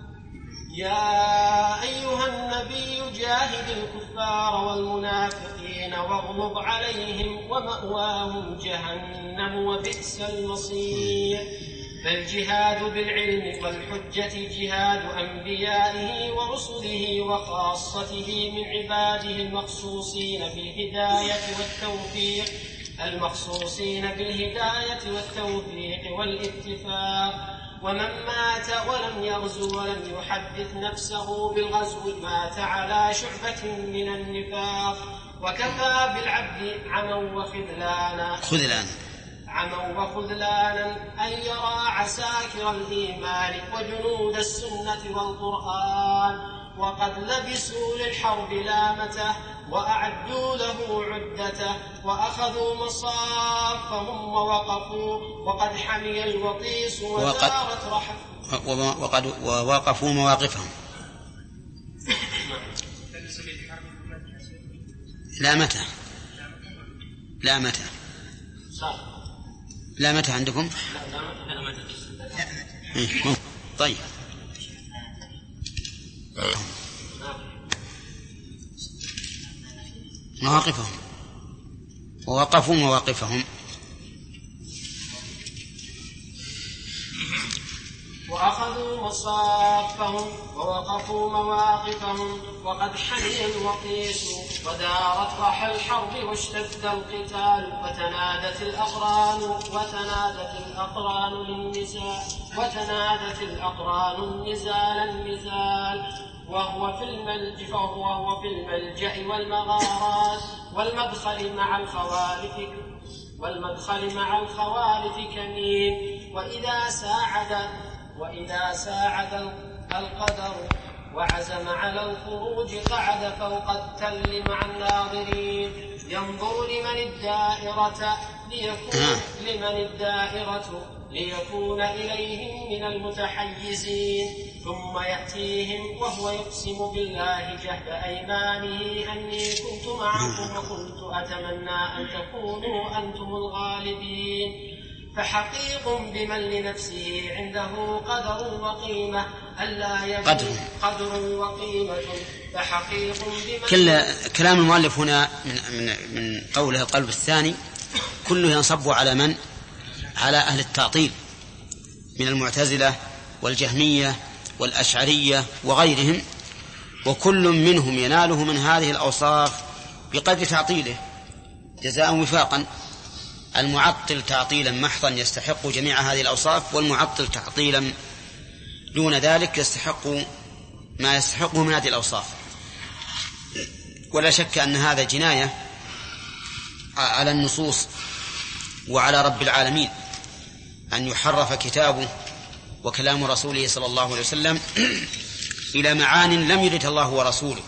يا أيها النبي جاهد الكفار والمنافقين واغلظ عليهم ومأواهم جهنم وبئس المصير. فالجهاد بالعلم والحجة جهاد أنبيائه ورسله وخاصته من عباده المخصوصين بالهداية والتوفيق المخصوصين بالهداية والتوفيق والاتفاق. ومن مات ولم يغزو ولم يحدث نفسه بالغزو مات على شعبة من النفاق. وكفى بالعبد عما وخذلانا خذلانا عما وخذلانا أن يرى عساكر الإيمان وجنود السنة والقرآن، وقد لبسوا للحرب لامته وأعدوا له عدته، وأخذوا مصافهم ووقفوا، وقد حمي الوطيس ودارت رحم وقد ووقفوا مواقفهم. لا متى لا متى لا متى عندكم؟ طيب مواقفهم ووقفوا مواقفهم. وأخذوا مصافهم ووقفوا مواقفهم، وقد حمي الوطيس ودارت رحى الحرب واشتد القتال، وتنادت الأقران وتنادت الأقران للنزال وتنادت الأقران النزال النزال وهو في الملجأ وهو في الملجأ والمغارات والمدخل مع الخوارف والمدخل مع الخوارف كمين. وإذا ساعد وإذا ساعد القدر وعزم على الخروج قعد فوق التل مع الناظرين، ينظر لمن الدائرة ليكون لمن الدائرة ليكون إليهم من المتحيزين، ثم يأتيهم وهو يقسم بالله جهد أيمانه أني كنت معكم وكنت أتمنى أن تكونوا أنتم الغالبين. فحقيق بمن لنفسه عنده قدر وقيمة ألا يجد قدر وقيمة فحقيق بمن كل كلام المؤلف هنا من, من, من قوله القلب الثاني كله ينصب على من؟ على أهل التعطيل من المعتزلة والجهمية والأشعرية وغيرهم، وكل منهم يناله من هذه الأوصاف بقدر تعطيله جزاء وفاقا. المعطل تعطيلا محضا يستحق جميع هذه الأوصاف، والمعطل تعطيلا دون ذلك يستحق ما يستحقه من هذه الأوصاف. ولا شك أن هذا جناية على النصوص وعلى رب العالمين أن يحرف كتابه وكلام رسوله صلى الله عليه وسلم إلى معان لم يرد الله ورسوله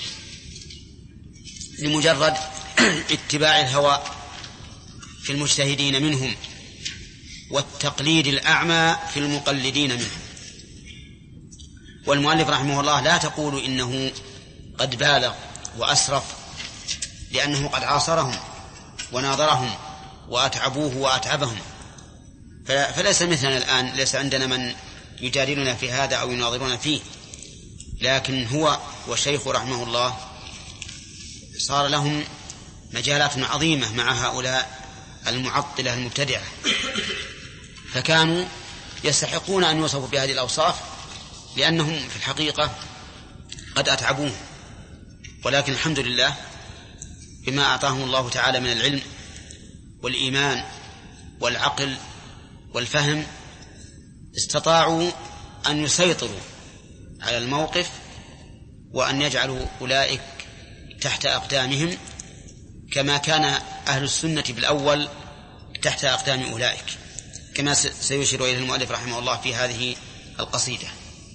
لمجرد اتباع الهوى في المجتهدين منهم والتقليد الأعمى في المقلدين منهم. والمؤلف رحمه الله لا تقول إنه قد بالغ وأسرف، لأنه قد عاصرهم وناظرهم وأتعبوه وأتعبهم، فليس مثلنا الآن، ليس عندنا من يجادلنا في هذا أو يناظرنا فيه، لكن هو والشيخ رحمه الله صار لهم مجالات عظيمة مع هؤلاء المعطلة المبتدعة، فكانوا يستحقون أن يوصفوا بهذه الأوصاف لأنهم في الحقيقة قد أتعبوه. ولكن الحمد لله بما أعطاهم الله تعالى من العلم والإيمان والعقل والفهم استطاعوا أن يسيطروا على الموقف وأن يجعلوا أولئك تحت أقدامهم، كما كان أهل السنة بالأول تحت أقدام أولئك، كما سيشير إليه المؤلف رحمه الله في هذه القصيدة.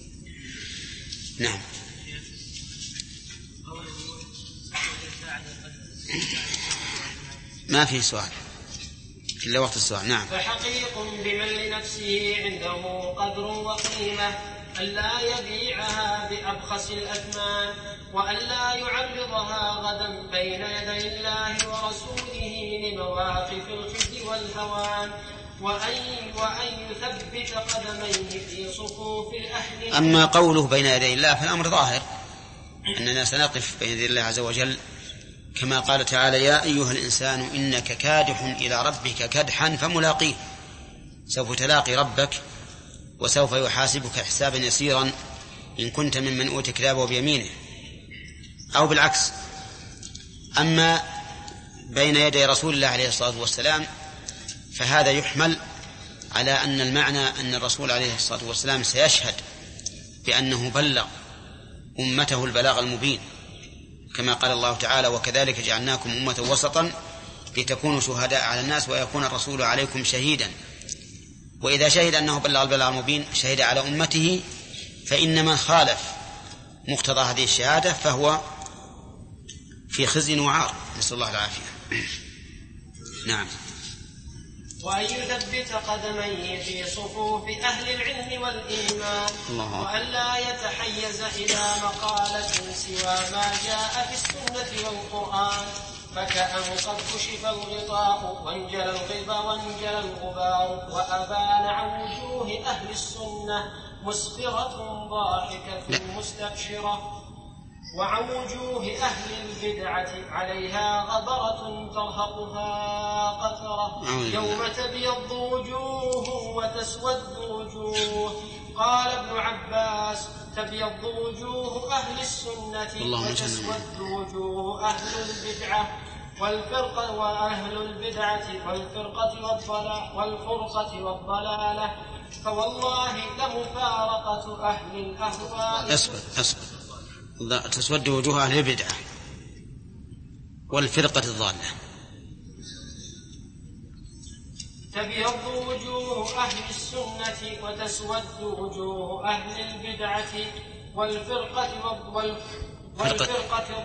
نعم. ما في سؤال إلا وقت السؤال. نعم. فحقيق بمن لنفسه عنده قدر وقيمة ألا يبيعها بأبخس الأثمان، وألا يعرضها غدا بين يدي الله ورسوله لمواقف الخزي والهوان، وأن, وأن يثبت قدميه في صفوف الأهل. أما قوله بين يدي الله فالأمر ظاهر أننا سنقف بين يدي الله عز وجل، كما قال تعالى: يا أيها الإنسان إنك كادح إلى ربك كدحا فملاقيه، سوف تلاقي ربك وسوف يحاسبك حسابا يسيرا إن كنت ممن أوتي كتابه بيمينه، أو بالعكس. أما بين يدي رسول الله عليه الصلاة والسلام فهذا يحمل على أن المعنى أن الرسول عليه الصلاة والسلام سيشهد بأنه بلغ أمته البلاغ المبين، كما قال الله تعالى: وكذلك جعلناكم أمة وسطا لتكونوا شهداء على الناس ويكون الرسول عليكم شهيدا. وإذا شهد أنه بلغ البلاغ المبين شهد على أمته، فإن من خالف مقتضى هذه الشهادة فهو في خزي وعار، نسأل الله العافية. نعم. وأن يثبت قدميه في صفوف أهل العلم والإيمان، وأن لا يتحيز إلى مقالة سوى ما جاء في السنة والقرآن، فكأن قد كشف الغطاء وانجلى الغبا وانجلى الغبار، وأبان عن وجوه أهل السنة مسفرة ضاحكة مستبشرة. وعن وجوه أهل البدعة عليها غبرة ترهقها قترة يوم تبيض وجوه وتسود وجوه. قال ابن عباس: تبيض وجوه أهل السنة وتسود وجوه أهل البدعة والفرقة وأهل البدعة والفرقة والضلال والفرقة والضلالة، فوالله لمفارقة أهل الأهواء. أصبر أصبر تسود وجوه أهل البدعة والفرقة الضالة. تبيض وجوه أهل السنة وتسود وجوه أهل البدعة والفرقة والضالة والفرقة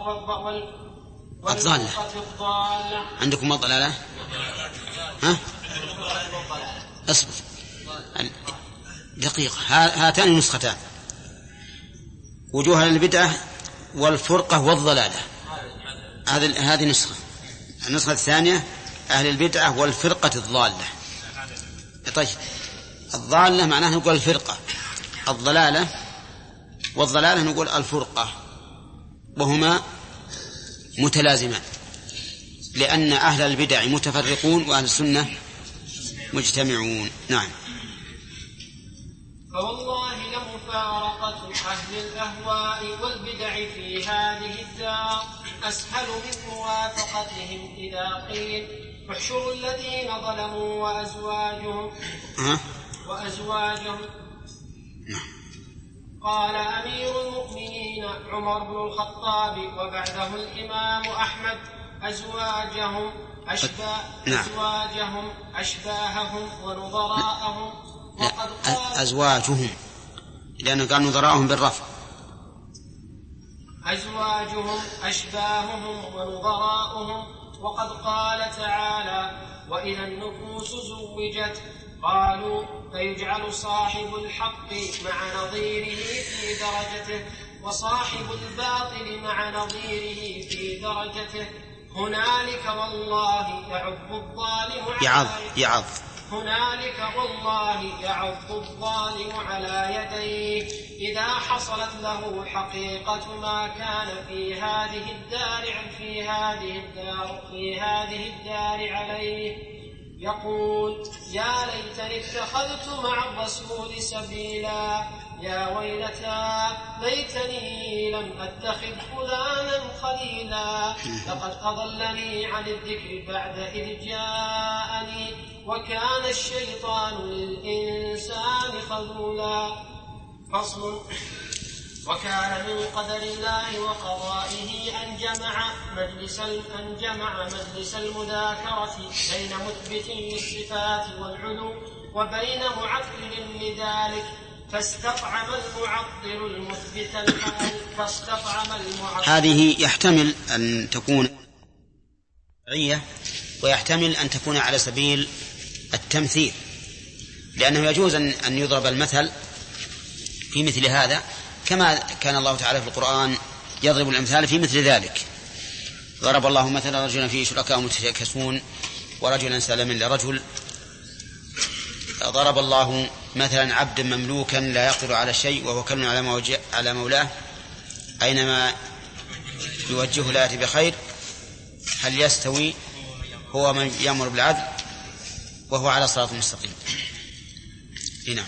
الضالة. عندكم الضلالة؟ ها؟ أصبر دقيقة، هاتان النسختان: وجوه البدعة والفرقة والضلالة. هذه هذه نسخة. النسخة الثانية: أهل البدعة والفرقة الضالة. طيب، الضالة معناها نقول الفرقة، الضلالة والضلالة نقول الفرقة، وهما متلازمان، لأن أهل البدع متفرقون وأهل السنة مجتمعون. نعم. فوالله لمفارقة أهل الأهواء والبدع في هذه الدار أسهل من موافقتهم إذا قيل: احشروا الذين ظلموا وأزواجهم وأزواجهم. قال أمير المؤمنين عمر بن الخطاب وبعده الإمام أحمد: أزواجهم أشباه أزواجهم أشباههم ونظراءهم. وقد قال أزواجهم، لأنه قال نظراءهم بالرفع. أزواجهم أشباههم ونظراءهم. وقد قال تعالى: وإذا النفوس زوجت قالوا فيجعل صاحب الحق مع نظيره في درجته وصاحب الباطل مع نظيره في درجته. هنالك والله يعض الظالم يعض يعض هنالك والله يعض الظالم على يديه إذا حصلت له حقيقة ما كان في هذه الدار في هذه الدار في هذه الدار عليه. يقول: يا ليتني اتخذت مع الرسول سبيلا، يا ويلتى ليتني لم أتخذ فلانا خليلا، لقد أضلني عن الذكر بعد إذ جاءني وكان الشيطان للإنسان خذولا. فصل. وكان من قدر الله وقضائه أن جمع مجلس أن جمع مجلس المذاكرة بين مثبت للصفات والعلو وبين معطل لذلك، فاستطعم المعطل المثبت الحال فاستطعم المعطل. هذه يحتمل أن تكون عية ويحتمل أن تكون على سبيل التمثيل، لأنه يجوز أن يضرب المثل في مثل هذا، كما كان الله تعالى في القرآن يضرب الأمثال في مثل ذلك. ضرب الله مثلا رجلا فيه شركاء متشاكسون ورجلا سلما لرجل. ضرب الله مثلا عبدا مملوكا لا يقدر على شيء وهو كل على مولاه أينما يوجهه لا يأتي بخير، هل يستوي هو من يأمر بالعدل وهو على صراط مستقيم. هنا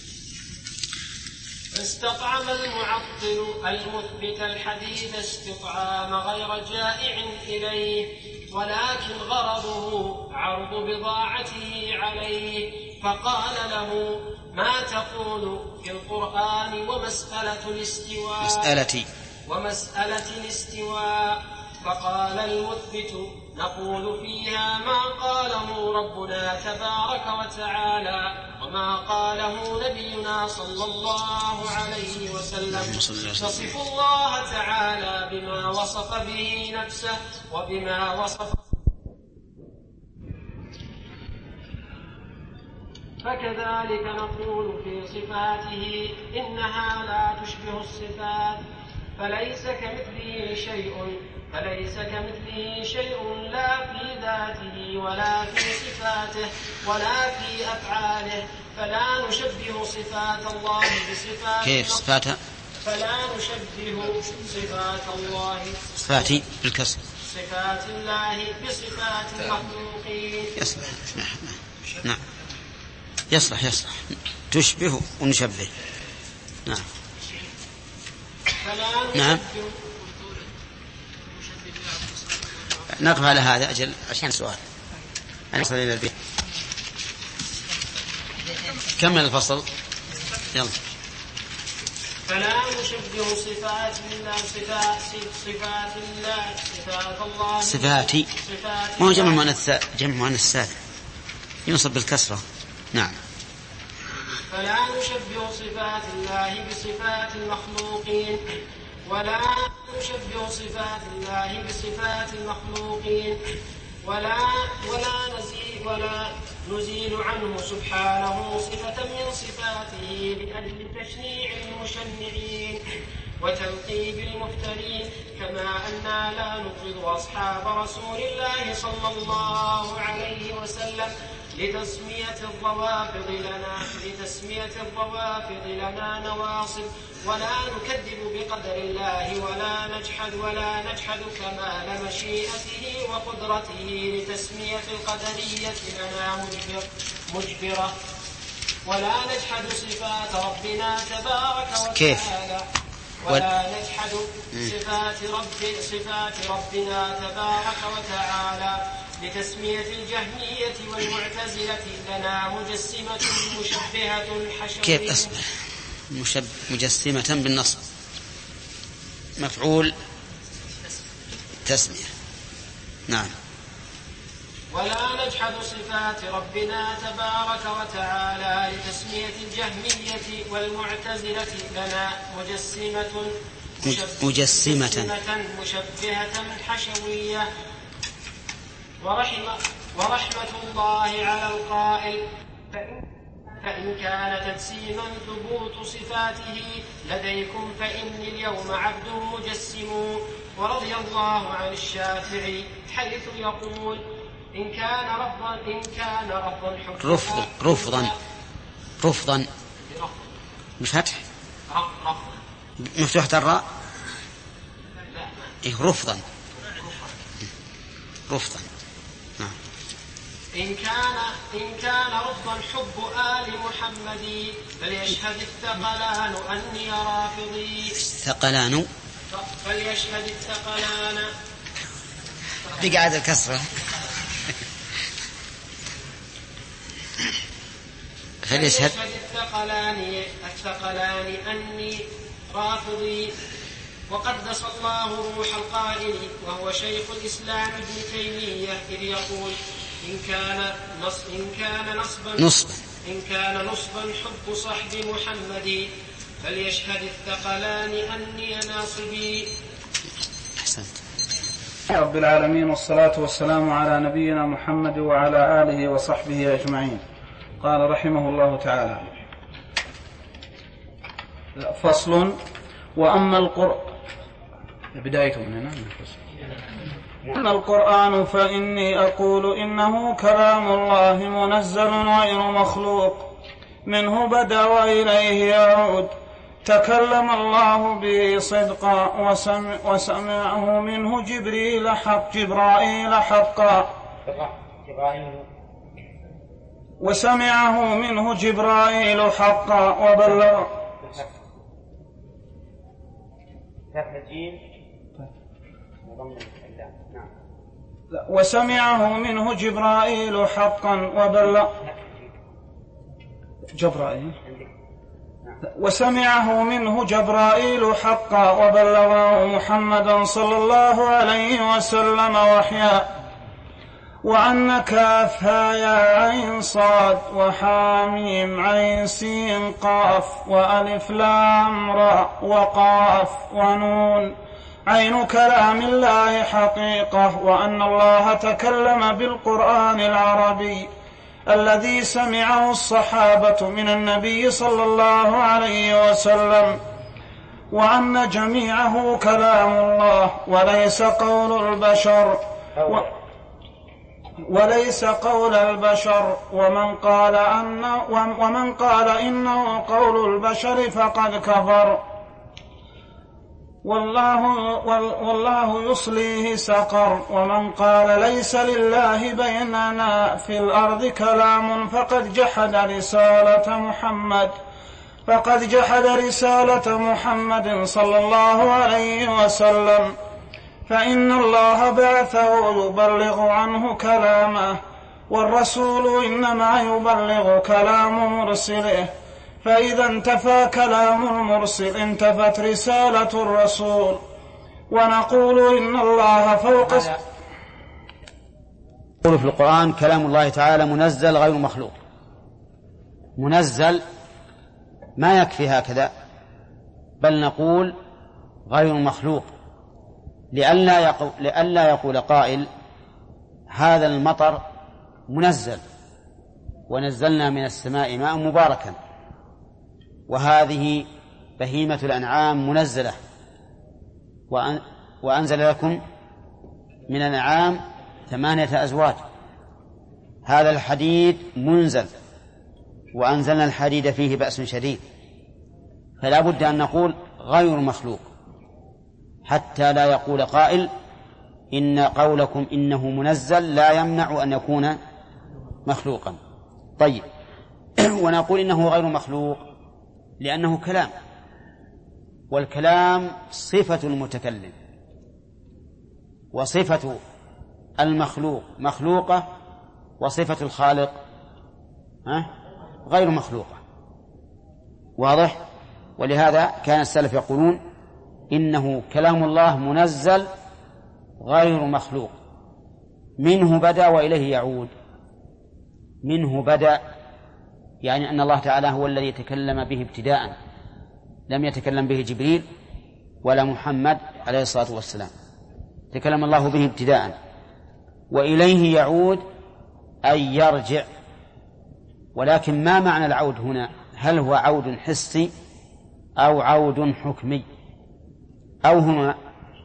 استطعم المعطل المثبت الحديث استطعام غير جائع إليه، ولكن غرضه عرض بضاعته عليه، فقال له: ما تقول في القرآن ومسألة الاستواء مسألتي ومسألة الاستواء؟ فقال المثبت: نقول فيها ما قاله ربنا تبارك وتعالى وما قاله نبينا صلى الله عليه وسلم، تصف الله تعالى بما وصف به نفسه وبما وصف. فكذلك نقول في صفاته إنها لا تشبه الصفات، فليس كمثله شيء فليس كمثله شيء لا في ذاته ولا في صفاته ولا في أفعاله، فلا نشبه صفات الله بصفات كيف صفاته فلا نشبه صفات الله صفات بالكسر صفات الله بصفات المخلوقين. يصلح. نعم يصلح يصلح تشبه ونشبه. نعم فلا نعم نقف على هذا أجل عشان سؤال نصل إلى البيت. كمل الفصل يلا. فلا نشبه صفات الله صفات صفات الله صفات الله صفاتي ما هو جمع مؤنث جمع مؤنث سالم ينصب بالكسرة. نعم فلا نشبه صفات الله بصفات المخلوقين ولا نشبه صفات الله بصفات المخلوقين ولا ولا نزيل ولا نزيل عنه سبحانه صفة من صفاته لأجل تشنيع المشنعين وتنقيب المفترين، كما أننا لا نبغض أصحاب رسول الله صلى الله عليه وسلم لتسمية الروافض لنا لتسمية الروافض لنا نواصب، ولا نكذب بقدر الله ولا نجحد ولا نجحد كمال مشيئته وقدرته لتسمية القدرية لنا مجبر مجبرة، ولا نجحد صفات ربنا تبارك وتعالى ولا نجحد صفات رب صفات ربنا تبارك وتعالى لتسمية الجهمية والمعتزلة لنا مجسمة مشبهة حشوية. كيف أصبح مشب... مجسمة بالنصب مفعول تسمية. نعم ولا نجحد صفات ربنا تبارك وتعالى لتسمية الجهمية والمعتزلة لنا مجسمة مجسمة مشبهة حشوية. ورحمة, ورحمة الله على القائل فإن, فإن كان تجسيما ثبوت صفاته لديكم فإني اليوم عبد مجسم. ورضي الله عن الشافعي حيث يقول إن كان رفضا إن كان رفضا رفضا رفضا رفضا مش فتح مفتوحة الراء إيه رفضا رفضا. إن كان إن كان رفضا حب آل محمد فليشهد الثقلان أني رافضي. الثقلان فليشهد الثقلان بقعد الكسرة فليشهد الثقلان الثقلان أني رافضي. وقدس الله روح القائل وهو شيخ الإسلام ابن تيمية إذ يقول إن كان نص إن كان نصبا نصبا إن كان نصبا حب صحب محمد فليشهد الثقلان أني ناصبي. أحسنت. رب العالمين والصلاة والسلام على نبينا محمد وعلى آله وصحبه أجمعين. قال رحمه الله تعالى فصل. وأما القرآن بدايته من هنا أما القرآن فإني أقول إنه كلام الله منزل غير مخلوق منه بدأ وإليه يعود. تكلم الله به صدقا وسمع وسمعه منه جبريل حق جبرائيل حقا وسمعه منه جبرائيل حقا وبلغ وسمعه منه جبرائيل حقا وبلغ جبرائيل وسمعه منه جبرائيل حقا وبلغه محمد صلى الله عليه وسلم وحيا. وعن كاف يا عين صاد وحاميم عين سين قاف وألف لام را وقاف ونون عين كلام الله حقيقة. وأن الله تكلم بالقرآن العربي الذي سمعه الصحابة من النبي صلى الله عليه وسلم. وأن جميعه كلام الله وليس قول البشر و وليس قول البشر. ومن قال أن ومن قال إنه قول البشر فقد كفر. والله, والله يصليه سقر. ومن قال ليس لله بيننا في الأرض كلام فقد جحد رسالة محمد فقد جحد رسالة محمد صلى الله عليه وسلم، فإن الله بعثه يبلغ عنه كلامه، والرسول إنما يبلغ كلام مرسله، فإذا انتفى كلام المرسل انتفت رسالة الرسول. ونقول إن الله فوق. يقول في القرآن كلام الله تعالى منزل غير مخلوق. منزل ما يكفي هكذا، بل نقول غير مخلوق، لئلا يقول, لئلا يقول قائل هذا المطر منزل ونزلنا من السماء ماء مباركا، وهذه بهيمة الأنعام منزلة وأنزل لكم من الأنعام ثمانية أزواج، هذا الحديد منزل وأنزلنا الحديد فيه بأس شديد، فلا بد أن نقول غير مخلوق حتى لا يقول قائل إن قولكم إنه منزل لا يمنع أن يكون مخلوقا. طيب، ونقول إنه غير مخلوق لأنه كلام، والكلام صفة المتكلم، وصفة المخلوق مخلوقة، وصفة الخالق ها غير مخلوقة. واضح؟ ولهذا كان السلف يقولون إنه كلام الله منزل غير مخلوق، منه بدأ وإليه يعود. منه بدأ يعني أن الله تعالى هو الذي تكلم به ابتداء، لم يتكلم به جبريل ولا محمد عليه الصلاة والسلام، تكلم الله به ابتداء. وإليه يعود أي يرجع، ولكن ما معنى العود هنا؟ هل هو عود حسي أو عود حكمي أو هما؟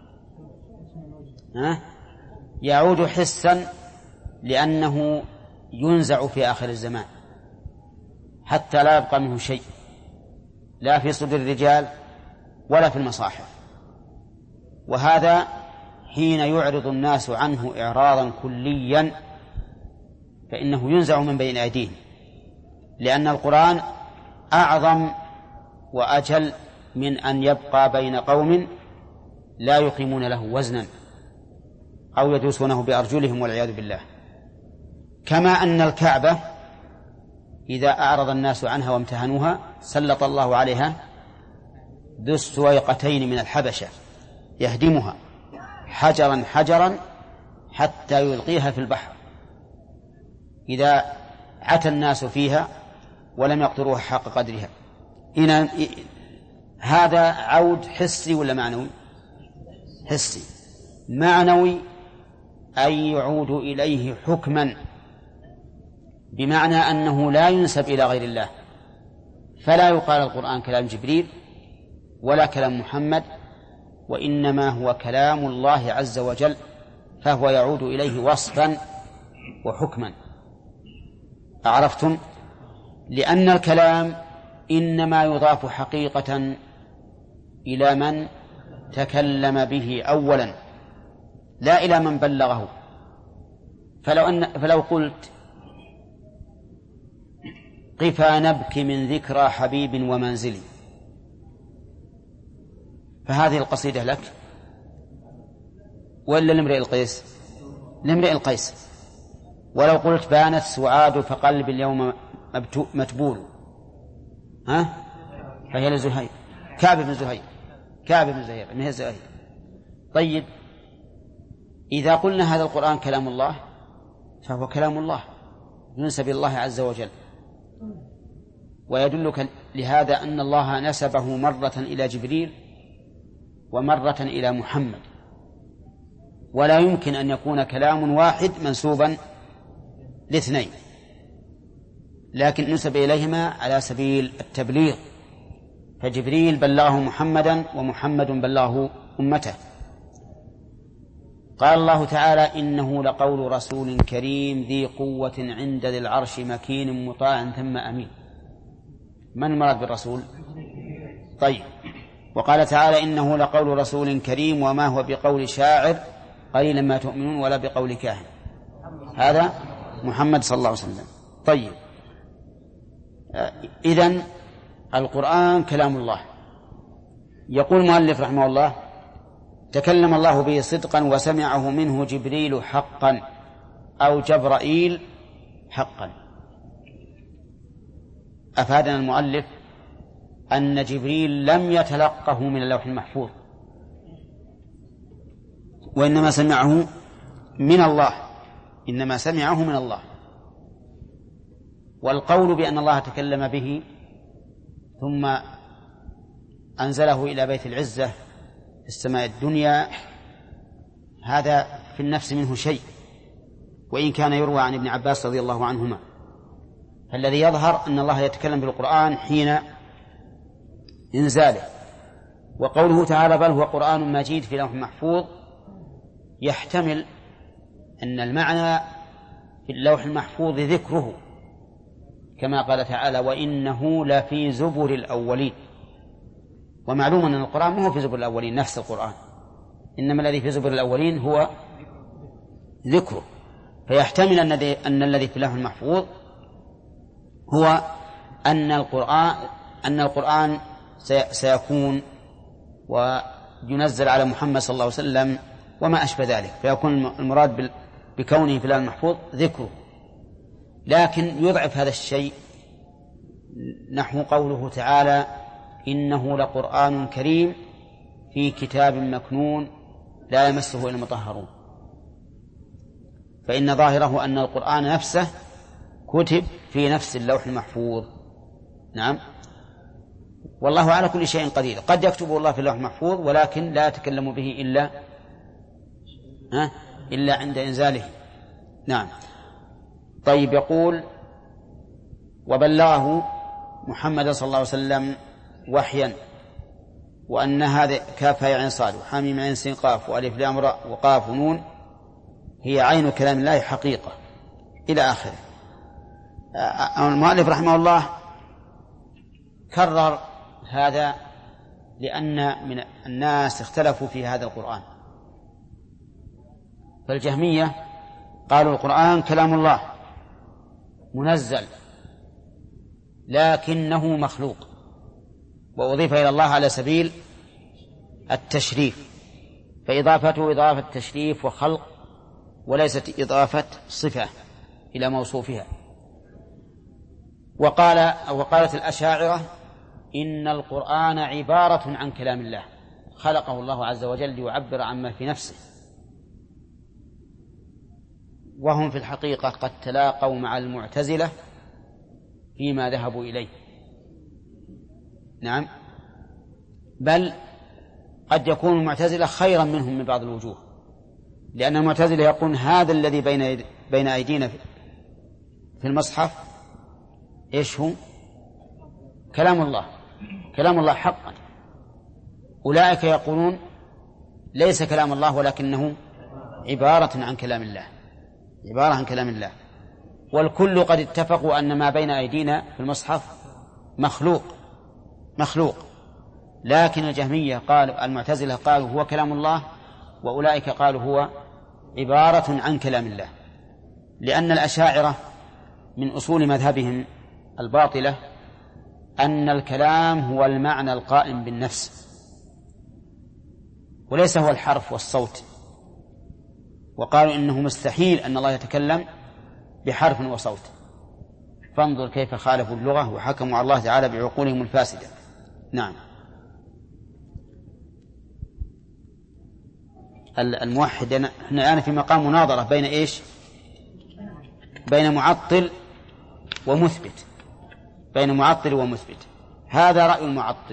ها؟ يعود حسا لأنه ينزع في آخر الزمان حتى لا يبقى منه شيء، لا في صدر الرجال ولا في المصاحف، وهذا حين يعرض الناس عنه إعراضا كليا فإنه ينزع من بين أيديهم، لأن القرآن أعظم وأجل من أن يبقى بين قوم لا يقيمون له وزنا أو يدوسونه بأرجلهم والعياذ بالله. كما أن الكعبة إذا أعرض الناس عنها وامتهنوها سلط الله عليها ذو السويقتين من الحبشة يهدمها حجرا حجرا حتى يلقيها في البحر إذا عتى الناس فيها ولم يقدروها حق قدرها. هنا هذا عود حسي ولا معنوي؟ حسي. معنوي أي يعود إليه حكما، بمعنى أنه لا ينسب إلى غير الله، فلا يقال القرآن كلام جبريل ولا كلام محمد، وإنما هو كلام الله عز وجل، فهو يعود إليه وصفا وحكما. أعرفتم؟ لأن الكلام إنما يضاف حقيقة إلى من تكلم به أولا لا إلى من بلغه. فلو, أن فلو قلت قفا نبكي من ذكرى حبيب ومنزلي، فهذه القصيدة لك ولا لامرئ القيس؟ لامرئ القيس. ولو قلت بانت سعاد فقلب اليوم متبول، ها فهي لزهير، كعب بن زهير، كعب بن زهير من هي زهير. طيب، إذا قلنا هذا القرآن كلام الله فهو كلام الله ينسب الله عز وجل، ويدلك لهذا أن الله نسبه مرة إلى جبريل ومرة إلى محمد، ولا يمكن أن يكون كلام واحد منسوبا لاثنين، لكن نسب إليهما على سبيل التبليغ، فجبريل بلغه محمدا ومحمد بلغه أمته. قال الله تعالى إنه لقول رسول كريم ذي قوة عند ذي العرش مكين مطاع ثم أمين. من المراد بالرسول؟ طيب، وقال تعالى إنه لقول رسول كريم وما هو بقول شاعر قليلا ما تؤمنون ولا بقول كاهن. هذا محمد صلى الله عليه وسلم. طيب، إذن القرآن كلام الله. يقول المؤلف رحمه الله: تكلم الله به صدقا وسمعه منه جبريل حقا أو جبرائيل حقا. أفادنا المؤلف أن جبريل لم يتلقه من اللوح المحفوظ، وإنما سمعه من الله، إنما سمعه من الله. والقول بأن الله تكلم به ثم أنزله إلى بيت العزة في السماء الدنيا هذا في النفس منه شيء، وإن كان يروى عن ابن عباس رضي الله عنهما. فالذي يظهر أن الله يتكلم بالقرآن حين إنزاله. وقوله تعالى بل هو قرآن مجيد في لوح محفوظ يحتمل أن المعنى في اللوح المحفوظ ذكره، كما قال تعالى وإنه لفي زبر الأولين. ومعلوم أن القرآن ما هو في زبر الأولين نفس القرآن، إنما الذي في زبر الأولين هو ذكره. فيحتمل أن, أن الذي في اللوح المحفوظ هو أن القرآن أن القرآن سيكون وينزل على محمد صلى الله عليه وسلم وما أشبه ذلك، فيكون المراد بكونه في اللوح المحفوظ ذكره. لكن يضعف هذا الشيء نحو قوله تعالى إنه لقرآن كريم في كتاب مكنون لا يمسه إلا المطهرون، فإن ظاهره أن القرآن نفسه كتب في نفس اللوح المحفوظ. نعم، والله على كل شيء قدير. قد يكتبه الله في اللوح المحفوظ ولكن لا يتكلم به إلا ها إلا عند إنزاله. نعم. طيب، يقول وبلغه محمد صلى الله عليه وسلم وحيا، وأن هذا كاف هاء عين صاد وحاميم عين سين قاف وألف لام راء وقاف ونون هي عين كلام الله حقيقة إلى آخره. المؤلف رحمه الله كرر هذا لأن من الناس اختلفوا في هذا القرآن. فالجهمية قالوا القرآن كلام الله منزل لكنه مخلوق وأضيف إلى الله على سبيل التشريف، فإضافته إضافة تشريف وخلق وليست إضافة صفة إلى موصوفها. وقال وقالت الأشاعرة إن القرآن عبارة عن كلام الله خلقه الله عز وجل ليعبر عما في نفسه، وهم في الحقيقة قد تلاقوا مع المعتزلة فيما ذهبوا إليه. نعم، بل قد يكون المعتزلة خيرا منهم من بعض الوجوه، لأن المعتزلة يقول هذا الذي بين بين أيدينا في المصحف إيش هو؟ كلام الله، كلام الله حقا. أولئك يقولون ليس كلام الله ولكنه عبارة عن كلام الله، عبارة عن كلام الله. والكل قد اتفقوا أن ما بين أيدينا في المصحف مخلوق مخلوق لكن الجهمية قالوا المعتزلة قالوا هو كلام الله، وأولئك قالوا هو عبارة عن كلام الله. لأن الأشاعرة من أصول مذهبهم الباطلة أن الكلام هو المعنى القائم بالنفس وليس هو الحرف والصوت، وقالوا إنه مستحيل أن الله يتكلم بحرف وصوت. فانظر كيف خالفوا اللغة وحكموا على الله تعالى بعقولهم الفاسدة. نعم. الموحد احنا الآن في مقام مناظرة بين إيش؟ بين معطل ومثبت، بين معطل ومثبت. هذا رأي المعطل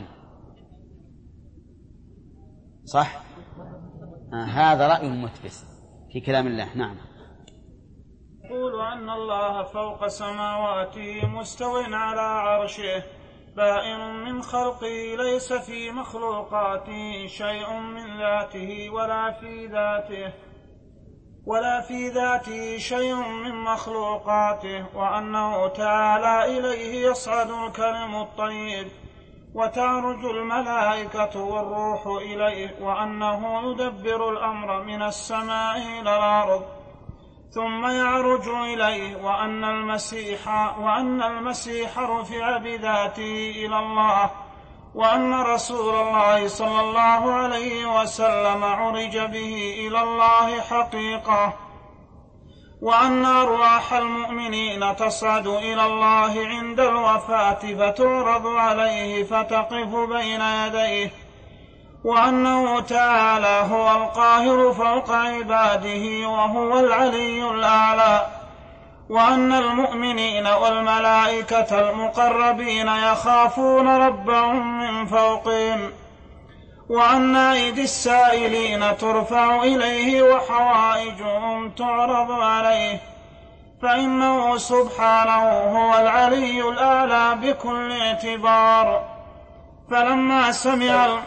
صح؟ آه هذا رأي المثبت في كلام الله. نعم. يقول أن الله فوق سماواته مستو على عرشه بائن من خلقه ليس في مخلوقاته شيء من ذاته ولا في ذاته ولا في ذاته شيء من مخلوقاته، وأنه تعالى إليه يصعد الكلم الطيب وتعرج الملائكة والروح إليه، وأنه يدبر الأمر من السماء إلى الأرض ثم يعرج إليه، وأن المسيح, وأن المسيح رفع بذاته إلى الله، وأن رسول الله صلى الله عليه وسلم عرج به إلى الله حقيقة، وأن أرواح المؤمنين تصعد إلى الله عند الوفاة فتعرض عليه فتقف بين يديه، وأنه تعالى هو القاهر فوق عباده وهو العلي الأعلى، وأن المؤمنين والملائكة المقربين يخافون ربهم من فوقهم، وأن أيدي السائلين ترفع إليه وحوائجهم تعرض عليه، فإنه سبحانه هو العلي الأعلى بكل اعتبار. فلما سمع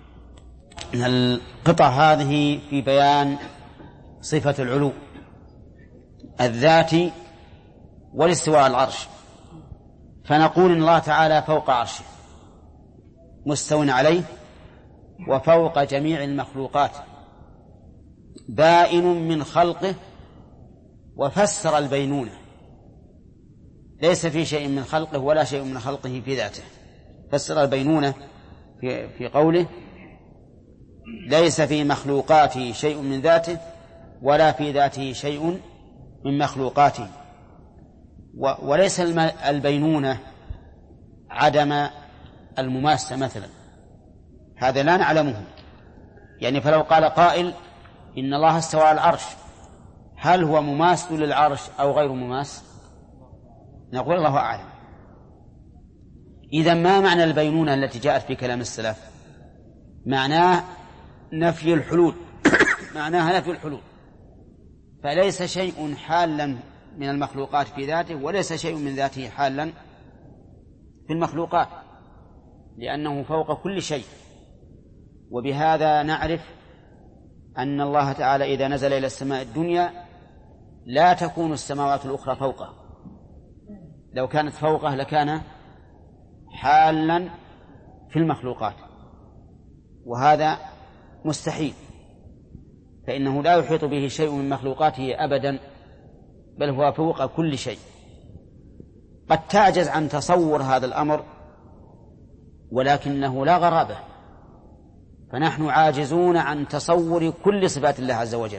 القطع هذه في بيان صفة العلو الذاتي والاستواء على العرش، فنقول إن الله تعالى فوق عرشه مستو عليه وفوق جميع المخلوقات بائن من خلقه، وفسر البينونة ليس في شيء من خلقه ولا شيء من خلقه في ذاته. فسر البينونة في, في قوله ليس في مخلوقاته شيء من ذاته ولا في ذاته شيء من مخلوقاته. وليس البينونة عدم المماسة مثلا، هذا لا نعلمه. يعني فلو قال قائل إن الله استوى على العرش، هل هو مماس للعرش أو غير مماس؟ نقول الله أعلم. إذا ما معنى البينونة التي جاءت في كلام السلف؟ معناه نفي الحلول معناها نفي الحلول، فليس شيء حالا من المخلوقات في ذاته وليس شيء من ذاته حالا في المخلوقات، لأنه فوق كل شيء. وبهذا نعرف أن الله تعالى إذا نزل إلى السماء الدنيا لا تكون السماوات الأخرى فوقه، لو كانت فوقه لكان حالا في المخلوقات، وهذا مستحيل، فإنه لا يحيط به شيء من مخلوقاته أبدا، بل هو فوق كل شيء. قد تعجز عن تصور هذا الأمر، ولكنه لا غرابة، فنحن عاجزون عن تصور كل صفات الله عز وجل،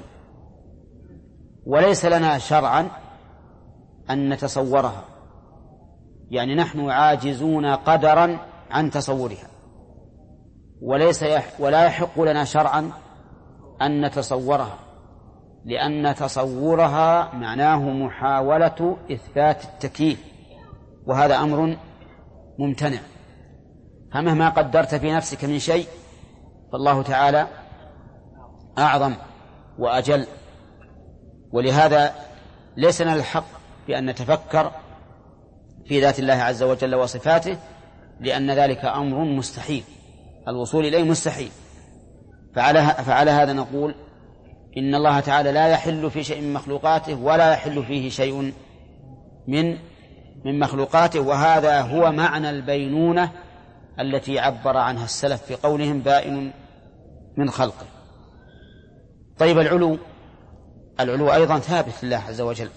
وليس لنا شرعا أن نتصورها، يعني نحن عاجزون قدرا عن تصورها، وليس يح ولا يحق لنا شرعا أن نتصورها، لأن تصورها معناه محاولة إثبات التكييف، وهذا أمر ممتنع. فمهما قدرت في نفسك من شيء فالله تعالى أعظم وأجل، ولهذا ليس لنا الحق بأن نتفكر في ذات الله عز وجل وصفاته، لأن ذلك أمر مستحيل، الوصول إليه مستحيل. فعلى, فعلى هذا نقول إن الله تعالى لا يحل في شيء من مخلوقاته ولا يحل فيه شيء من من مخلوقاته، وهذا هو معنى البينونة التي عبر عنها السلف في قولهم بائن من خلقه. طيب، العلو العلو أيضا ثابت لله عز وجل،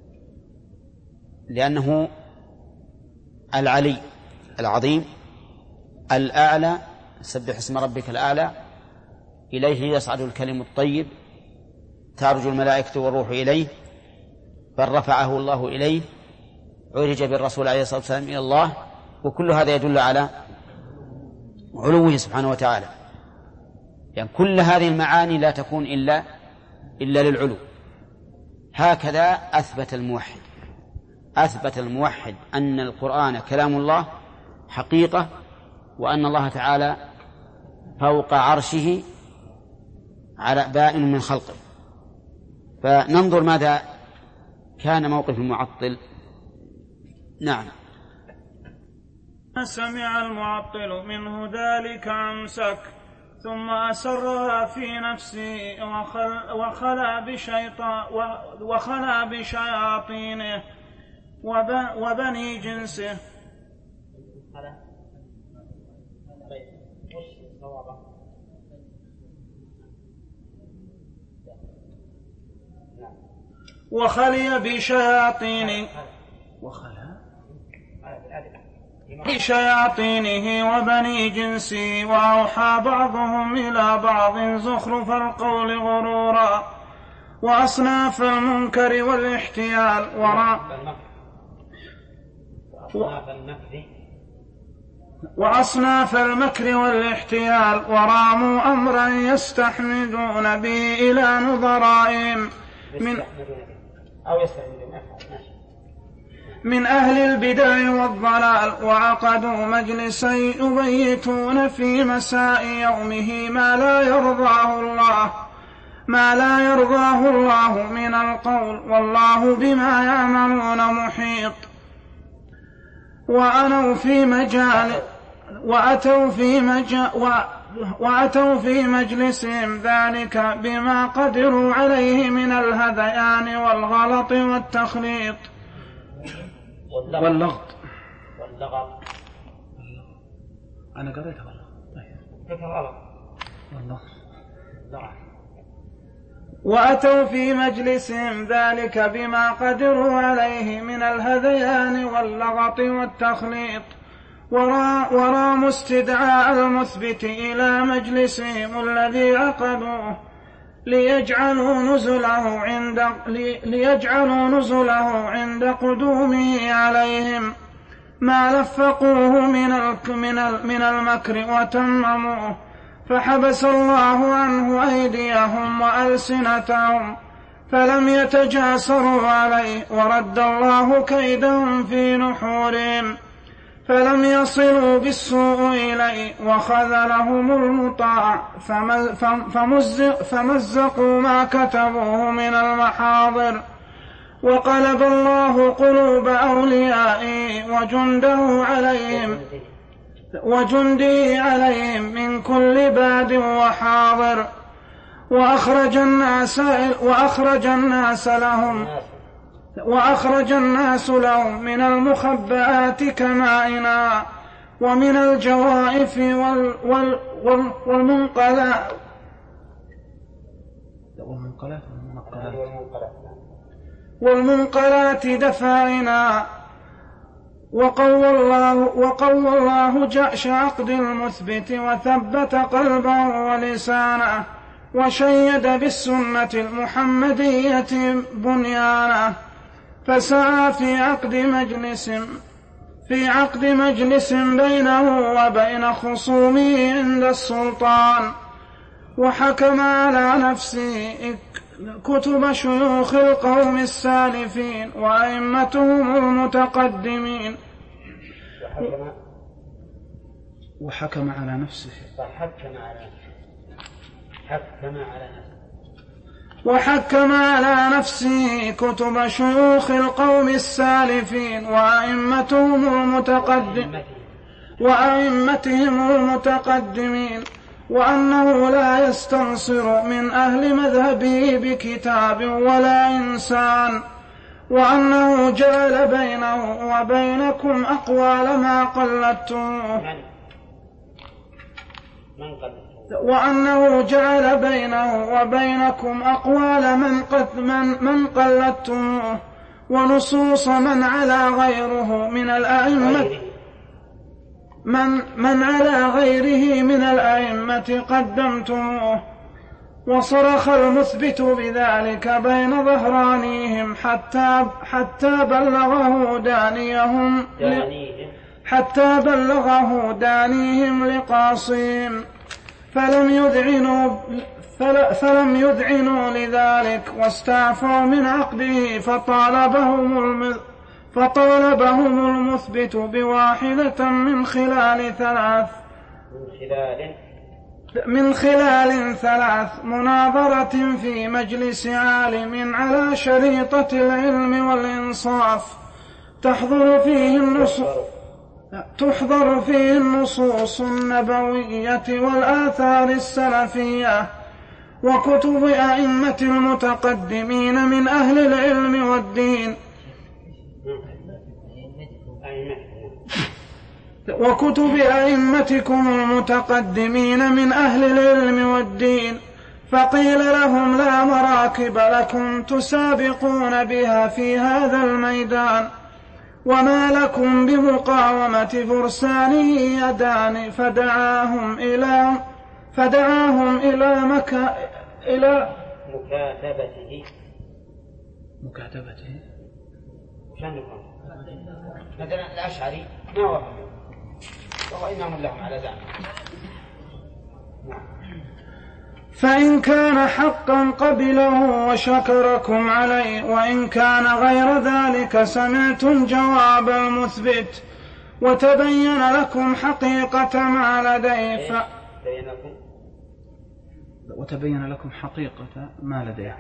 لأنه العلي العظيم الأعلى، سبح اسم ربك الأعلى، إليه يصعد الكلم الطيب، تعرج الملائكة والروح إليه، بل رفعه الله إليه، عرج بالرسول عليه الصلاة والسلام إلى الله، وكل هذا يدل على علوه سبحانه وتعالى. يعني كل هذه المعاني لا تكون إلا إلا للعلو. هكذا أثبت الموحد أثبت الموحد أن القرآن كلام الله حقيقة، وأن الله تعالى فوق عرشه على بائن من خلقه. فننظر ماذا كان موقف المعطل. نعم. سمع المعطل منه ذلك أمسك، ثم أسرها في نفسه وخل وخلا بشيطان وخلا بشياطينه وبني جنسه وخلي بشياطين بشياطينه وبني جنسه وأوحى بعضهم إلى بعض زخرف القول غرورا وأصناف المنكر والاحتيال وراء وأصناف المكر والاحتيال وراموا أمرا يستحمدون به إلى نظرائهم من أو يستحمدون من أهل البدع والضلال وعقدوا مجلسا يبيتون في مساء يومه ما لا يرضاه الله ما لا يرضاه الله من القول والله بما يعملون محيط وأنوا في مجال وأتوا في مجال وأتوا في مجلسهم ذلك بما قدروا عليه من الهذيان والغلط والتخليط واللغط واللغط أنا قريتها والله والله وأتوا في مجلسهم ذلك بما قدروا عليه من الهذيان واللغط والتخليط وراموا استدعاء المثبت إلى مجلسهم الذي عقدوه ليجعلوا نزله عند ليجعلوا نزله عند قدومه عليهم ما لفقوه من من المكر وتمموه فحبس الله عنه أيديهم وألسنتهم فلم يتجاسروا عليه ورد الله كيدهم في نحورهم فلم يصلوا بالسوء إليه وخذلهم المطاع فمزقوا ما كتبوه من المحاضر وقلب الله قلوب أوليائه وجنده عليهم وجنده عليهم من كل باد وحاضر وأخرج الناس وأخرج الناس لهم وأخرج الناس لهم من المخبآت كمائنا ومن الجوائف وال وال وال والمنقلات والمنقلات دفائنا وقوى الله وقوى الله جأش عقد المثبت وثبت قلبه ولسانه وشيد بالسنة المحمدية بنيانه فسعى في عقد مجلس في عقد مجلس بينه وبين خصومه عند السلطان وحكم على نفسه كتب شيوخ القوم السالفين وأئمتهم المتقدمين وحكم على نفسه وحكم على حكم على نفسه وحكم على نفسه كتب شيوخ القوم السالفين وأئمتهم المتقدمين وأئمتهم المتقدمين وأنه لا يستنصر من أهل مذهبه بكتاب ولا إنسان وأنه جعل بينه وبينكم أقوال ما قلدتموه وأنه جعل بينه وبينكم أقوال من قد من, من قلدتموه ونصوص من على غيره من الأئمة من, من على غيره من الأئمة قدمتموه وصرخ المثبت بذلك بين ظهرانيهم حتى حتى بلغه دانيهم حتى بلغه دانيهم لقاصين فلم يذعنوا فلم يذعنوا لذلك واستعفوا من عقده فطالبهم المثبت فطالبهم المثبت بواحدة من خلال ثلاث من خلال من خلال ثلاث مناظرة في مجلس عالم على شريطة العلم والإنصاف تحضر فيه النصوص تحضر فيه النصوص النبوية والآثار السلفية وكتب أئمة المتقدمين من أهل العلم والدين وكتب أئمتكم المتقدمين من أهل العلم والدين، فقيل لهم لا مراكب لكم تسابقون بها في هذا الميدان، وما لكم بمقاومة فرسانه يدان، فدعاهم إلى فدعاهم إلى مكا إلى مكاتبته مكاتبته شنكم مثلا الأشعري ما وافق وهو إنهم لهم على ذلك. فإن كان حقا قبله وشكركم عليه، وإن كان غير ذلك سمعتم جواب المثبت، وتبين لكم حقيقة ما لديه ف... وتبين لكم حقيقة ما لديه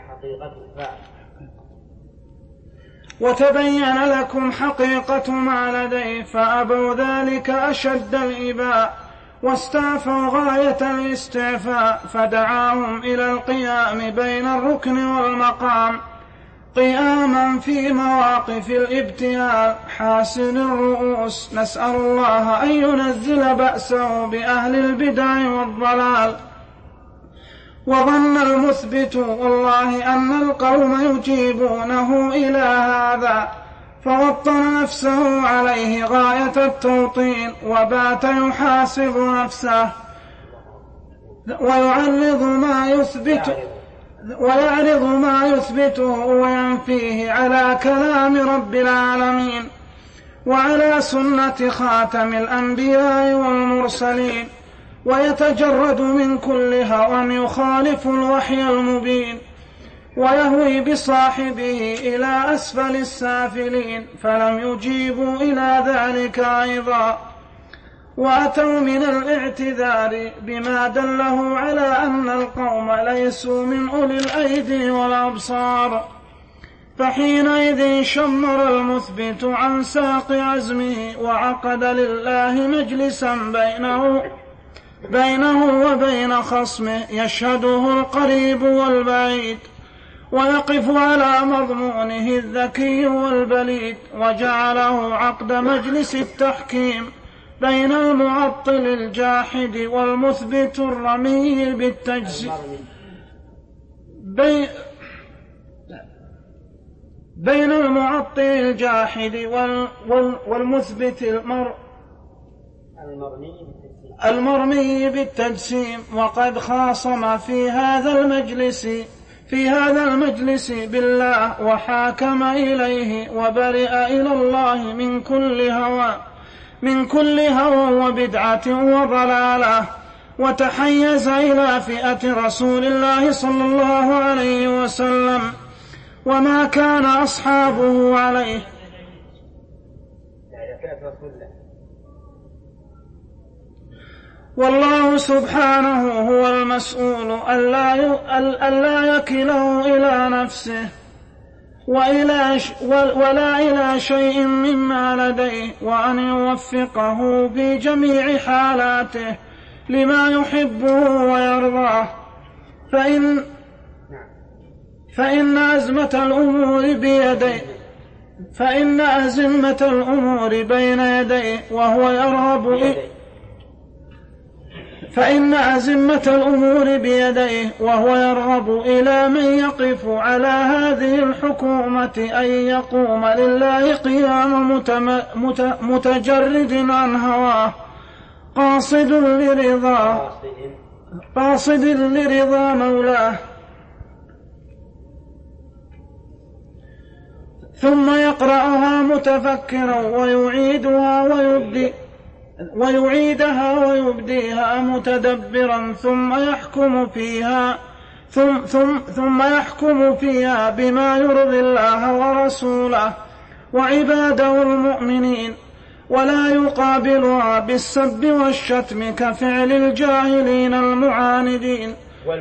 وتبين لكم حقيقة ما لديه فأبوا ذلك أشد الإباء، واستعفوا غاية الاستعفاء، فدعاهم إلى القيام بين الركن والمقام قياما في مواقف الابتهال حاسن الرؤوس، نسأل الله أن ينزل بأسه بأهل البدع والضلال. وظن المثبت والله أن القوم يجيبونه إلى هذا، فوطن نفسه عليه غاية التوطين، وبات يحاسب نفسه ويعرض ما يثبت ويعرض ما يثبته وينفيه على كلام رب العالمين وعلى سنة خاتم الأنبياء والمرسلين، ويتجرد من كل هوى يخالف الوحي المبين، ويهوي بصاحبه إلى أسفل السافلين، فلم يجيبوا إلى ذلك أيضا، وأتوا من الاعتذار بما دله على أن القوم ليسوا من أولي الأيدي والأبصار، فحينئذ شمر المثبت عن ساق عزمه، وعقد لله مجلسا بينه بينه وبين خصمه يشهده القريب والبعيد، ويقف على مضمونه الذكي والبليد، وجعله عقد مجلس التحكيم بين المعطل الجاحد والمثبت الرمي بالتجسيم بي بين المعطل الجاحد وال وال والمثبت المر المرمي بالتجسيم، وقد خاصم في هذا المجلس في هذا المجلس بالله، وحاكم إليه وبرئ إلى الله من كل هوى من كل هوى وبدعة وضلالة، وتحيز إلى فئة رسول الله صلى الله عليه وسلم وما كان أصحابه عليه. والله سبحانه هو المسؤول ألا يكله إلى نفسه وإلى ولا إلى شيء مما لديه، وأن يوفقه في جميع حالاته لما يحبه ويرضاه، فإن فإن أزمة الأمور بيديه فإن أزمة الأمور بين يديه وهو يرغب فإن أزمة الأمور بيديه وهو يرغب إلى من يقف على هذه الحكومة أن يقوم لله قيام متجرد عن هواه قاصد لرضا قاصد لرضا مولاه، ثم يقرأها متفكرا ويعيدها ويبدي ويعيدها ويبديها متدبرا، ثم يحكم فيها ثم, ثم, ثم يحكم فيها بما يرضي الله ورسوله وعباده المؤمنين، ولا يقابلها بالسب والشتم كفعل الجاهلين المعاندين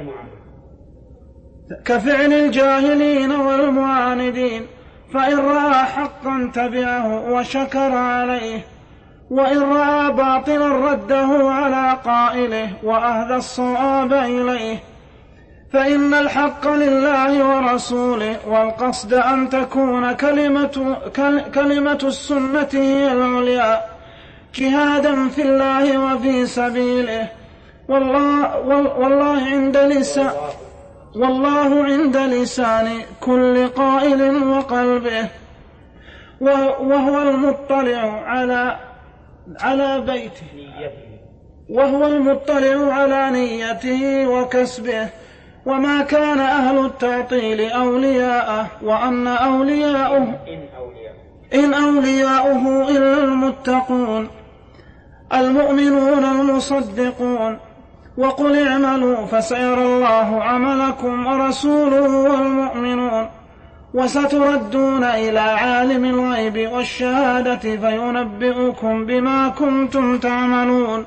كفعل الجاهلين والمعاندين، فإن رأى حقا تبعه وشكر عليه، وإن رأى باطلا رده على قائله وأهدى الصواب إليه، فإن الحق لله ورسوله، والقصد أن تكون كلمة, كلمة السنة هي العليا، جهادا في الله وفي سبيله، والله, والله عند لسان والله عند لسان كل قائل وقلبه، وهو المطلع على على بيته وهو المطلع على نيته وكسبه، وما كان أهل التعطيل أولياءه، وأن أولياؤه إن أولياؤه إلا المتقون المؤمنون المصدقون. وقل اعملوا فسيرى الله عملكم ورسوله والمؤمنون، وستردون إلى عالم الغيب والشهادة فينبئكم بما كنتم تعملون.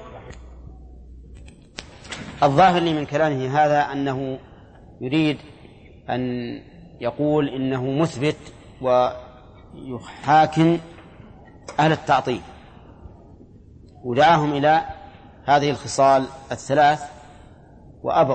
الظاهر لي من كلامه هذا أنه يريد أن يقول إنه مثبت ويحاكم أهل التعطيل، ودعاهم إلى هذه الخصال الثلاث وأبوا،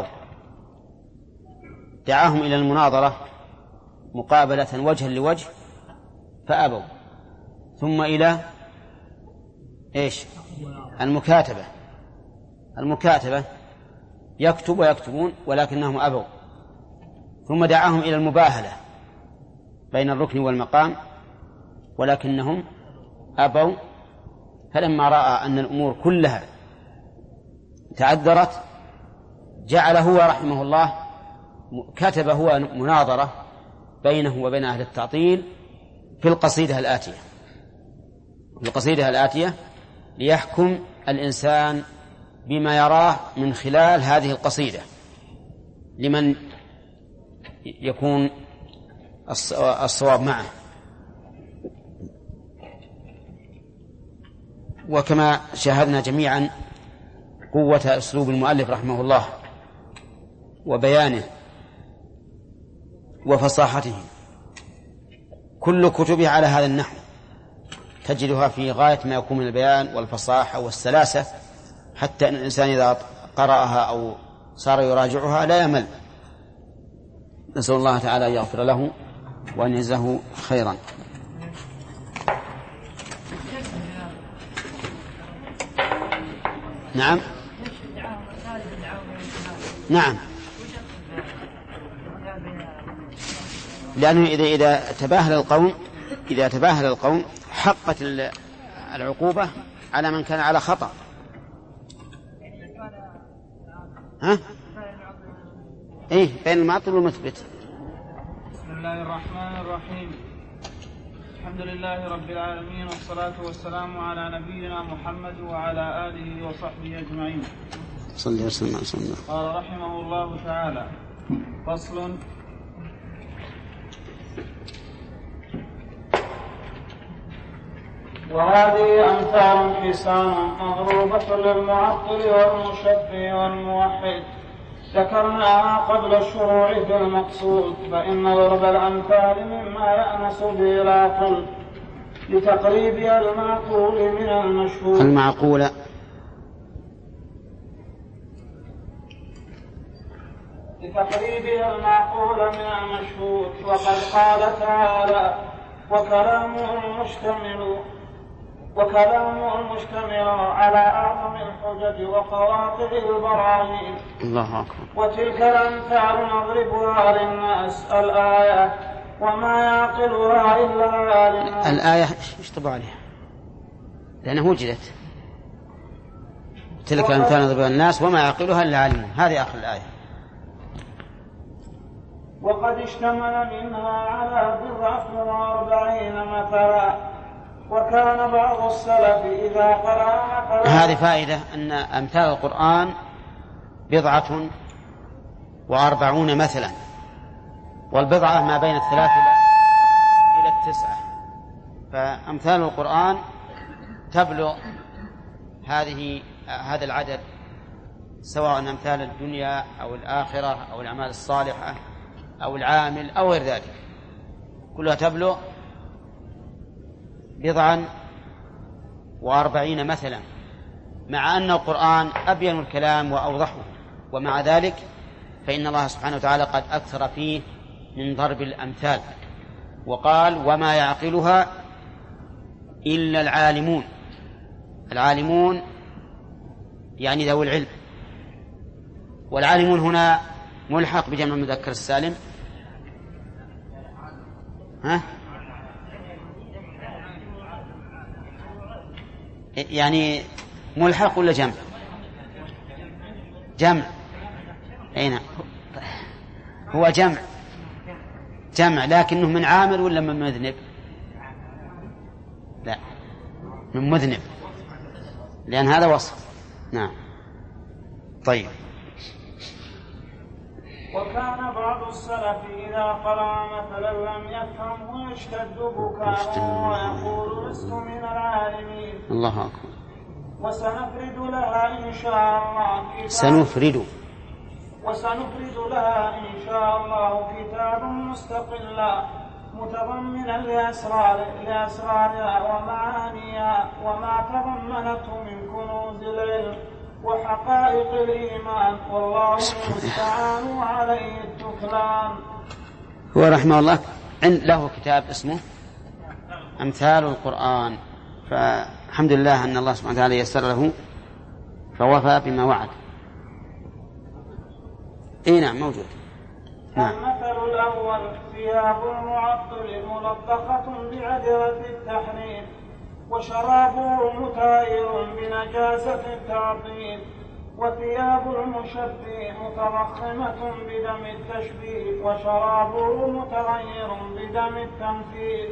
دعاهم إلى المناظرة مقابلة وجها لوجه فأبوا، ثم إلى إيش؟ المكاتبة المكاتبة يكتب ويكتبون ولكنهم أبوا، ثم دعاهم إلى المباهلة بين الركن والمقام ولكنهم أبوا. فلما رأى أن الأمور كلها تعذرت جعل هو رحمه الله كتب هو مناظرة بينه وبين أهل التعطيل في القصيدة الآتية في القصيدة الآتية ليحكم الإنسان بما يراه من خلال هذه القصيدة لمن يكون الصواب معه. وكما شاهدنا جميعا قوة أسلوب المؤلف رحمه الله وبيانه وفصاحته، كل كتبه على هذا النحو تجدها في غاية ما يكون من البيان والفصاحة والسلاسة، حتى أن الإنسان إذا قرأها أو صار يراجعها لا يمل. نسأل الله تعالى أن يغفر له وأن يجزاه خيرا. نعم نعم لأنه إذا إذا تباهل القوم إذا تباهل القوم حقت العقوبة على من كان على خطأ. ها؟ إيه بين المعطل والمثبت. بسم الله الرحمن الرحيم. الحمد لله رب العالمين، والصلاة والسلام على نبينا محمد وعلى آله وصحبه أجمعين. صلى وسلم على سيدنا. قال رحمه الله تعالى: فصل. وهذه أمثال حسان مضروبة للمعطل والمشبه والموحد ذكرناها قبل الشروع في المقصود، فإن ضرب الأمثال مما يأنس به العقل لتقريبها المعقول من المشهور المعقول لتقريبها المعقول من المشهور. وقد قال تعالى: وكلامه المشتمل وكلامه المشتمل على أعظم الحجج وقواطع البراهين. الله أكبر. وتلك الأمثال نضربها للناس الآية وما يعقلها إلا العالم. الآية ايش طبع عليها؟ لأنها وجدت. تلك الأمثال نضربها للناس وما يعقلها إلا العالمون، هذه آخر الآية. وقد اشتمل منها على بضعة وأربعين مثلا، وكان بعض السلف إذا قرأ. هذه فائدة أن أمثال القرآن بضعة وأربعون مثلا، والبضعة ما بين الثلاثة إلى التسعة، فأمثال القرآن تبلغ هذه هذا العدد، سواء أمثال الدنيا أو الآخرة أو الأعمال الصالحة أو العامل أو غير ذلك، كلها تبلغ بضعا وأربعين مثلا، مع أن القرآن أبين الكلام وأوضحه، ومع ذلك فإن الله سبحانه وتعالى قد أكثر فيه من ضرب الأمثال، وقال: وما يعقلها إلا العالمون. العالمون يعني ذوي العلم، والعالمون هنا ملحق بجمع المذكر السالم. ها؟ يعني ملحق ولا جمع؟ جمع. أين هو جمع جمع لكنه من عامل ولا من مذنب؟ لا، من مذنب، لأن هذا وصف. نعم. طيب. وكان بعض السلف إذا قرأ مثلا لم يفهمه يشتد بكاءه ويقول لست من العالمين. الله أكبر. وسنفرد لها إن شاء الله سنفرد وسنفرد لها إن شاء الله كتاب مستقلا متضمنا لأسرار لأسرارها ومعانيها وما تضمنته من كنوز العلم وحقائق الإيمان، والله المستعان عليه التكلان. هو رحمه الله له كتاب اسمه أمثال القرآن، فالحمد لله أن الله سبحانه وتعالى يسر له فوفى بما وعد. اي نعم موجود. نعم. المثل الأول ثياب المعطل ملطخة بعذرة التحريم وشرابه متاير بنجاسة التعطيل، وثياب المشبه متضخمة بدم التشبيه وشرابه متغير بدم التمثيل.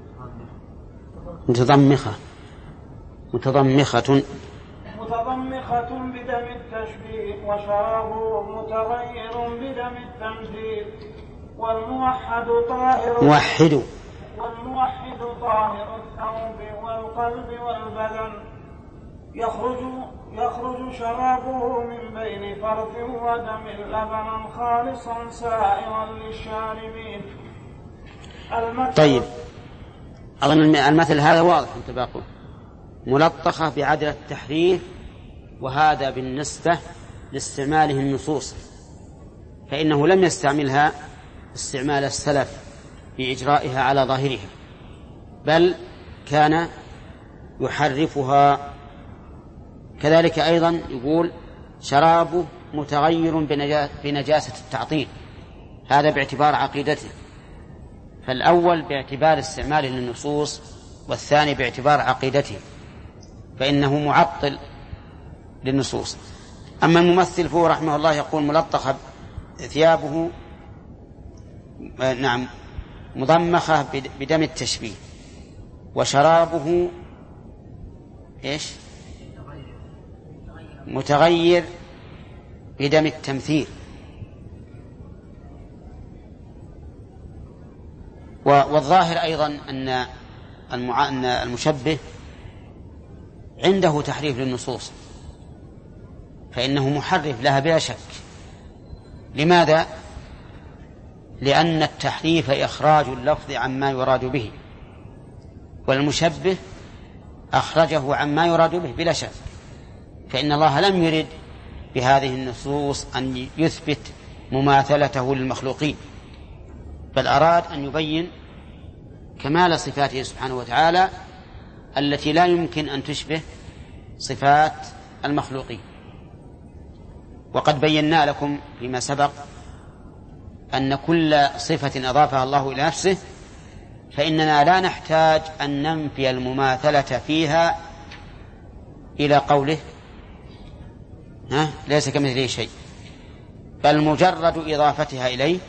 متضمخة متضمخة متضمخة بدم التشبيه وشرابه متغير بدم التمثيل. والموحد طاهر موحد والموحد طاهر الثوب والقلب والبدن يخرج يخرج شرابه من بين فرث ودم لبنا خالصا سائغا للشاربين. طيب، أظن المثل هذا واضح أنت باقول ملطخة بعدل التحريف، وهذا بالنسبة لاستعماله النصوص، فإنه لم يستعملها استعمال السلف في إجرائها على ظاهرها، بل كان يحرفها. كذلك أيضا يقول شرابه متغير بنجاسة التعطيل، هذا باعتبار عقيدته، فالأول باعتبار استعماله للنصوص والثاني باعتبار عقيدته، فإنه معطل للنصوص. أما الممثل فهو رحمه الله يقول ملطخة ثيابه نعم مضمخة بدم التشبيه وشرابه إيش متغير بدم التمثيل. والظاهر أيضا أن المشبه عنده تحريف للنصوص، فإنه محرف لها بلا شك. لماذا؟ لأن التحريف إخراج اللفظ عما يراد به، والمشبه أخرجه عما يراد به بلا شك، فإن الله لم يرد بهذه النصوص أن يثبت مماثلته للمخلوقين، بل أراد أن يبين كمال صفاته سبحانه وتعالى التي لا يمكن أن تشبه صفات المخلوقين. وقد بينا لكم فيما سبق أن كل صفة أضافها الله إلى نفسه فإننا لا نحتاج أن ننفي المماثلة فيها إلى قوله ها ليس كمثله شيء، بل مجرد إضافتها إليه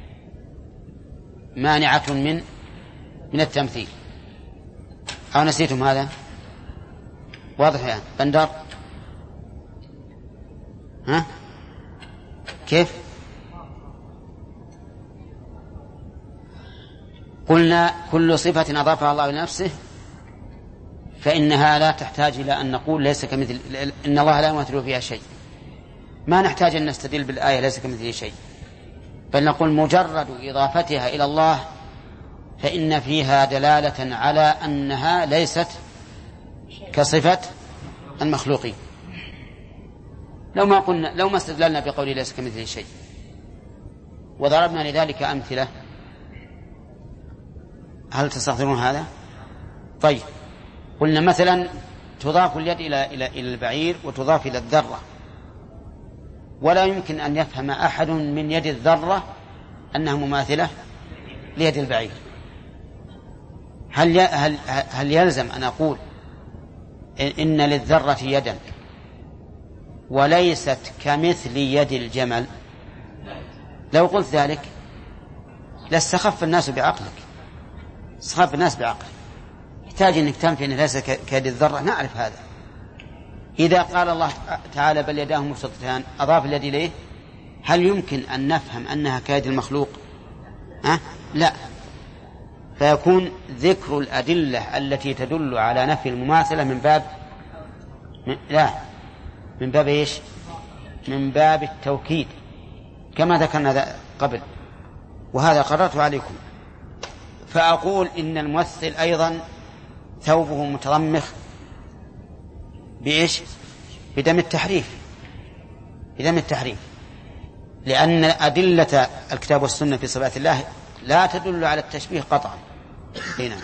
مانعة من من التمثيل. أو نسيتم هذا؟ واضح يا بندر؟ ها كيف؟ قلنا كل صفة أضافها الله لنفسه فإنها لا تحتاج إلى أن نقول ليس كمثل، إن الله لا يمثل فيها شيء، ما نحتاج أن نستدل بالآية ليس كمثله شيء، بل نقول مجرد إضافتها إلى الله فإن فيها دلالة على أنها ليست كصفة المخلوقين. لو ما قلنا لو ما استدللنا بقول ليس كمثله شيء وضربنا لذلك أمثلة، هل تستحضرون هذا؟ طيب، قلنا مثلا تضاف اليد إلى إلى إلى البعير وتضاف إلى الذرة، ولا يمكن أن يفهم أحد من يد الذرة أنها مماثلة ليد البعير. هل هل هل يلزم أن أقول إن للذرة يدا وليست كمثل يد الجمل؟ لو قلت ذلك لاستخف الناس بعقلك، استخف الناس بعقلك. يحتاج أنك تنفي أنه ليس كيد الذرة، نعرف هذا. إذا قال الله تعالى بل يداه مبسوطتان أضاف اليد إليه، هل يمكن أن نفهم أنها كيد المخلوق؟ أه؟ لا. فيكون ذكر الأدلة التي تدل على نفي المماثلة من باب لا من باب إيش؟ من باب التوكيد كما ذكرنا قبل، وهذا قررته عليكم. فأقول إن الممثل أيضا ثوبه متضمخ بإيش؟ بدم التحريف، بدم التحريف، لأن أدلة الكتاب والسنة في صفات الله لا تدل على التشبيه قطعا. هنا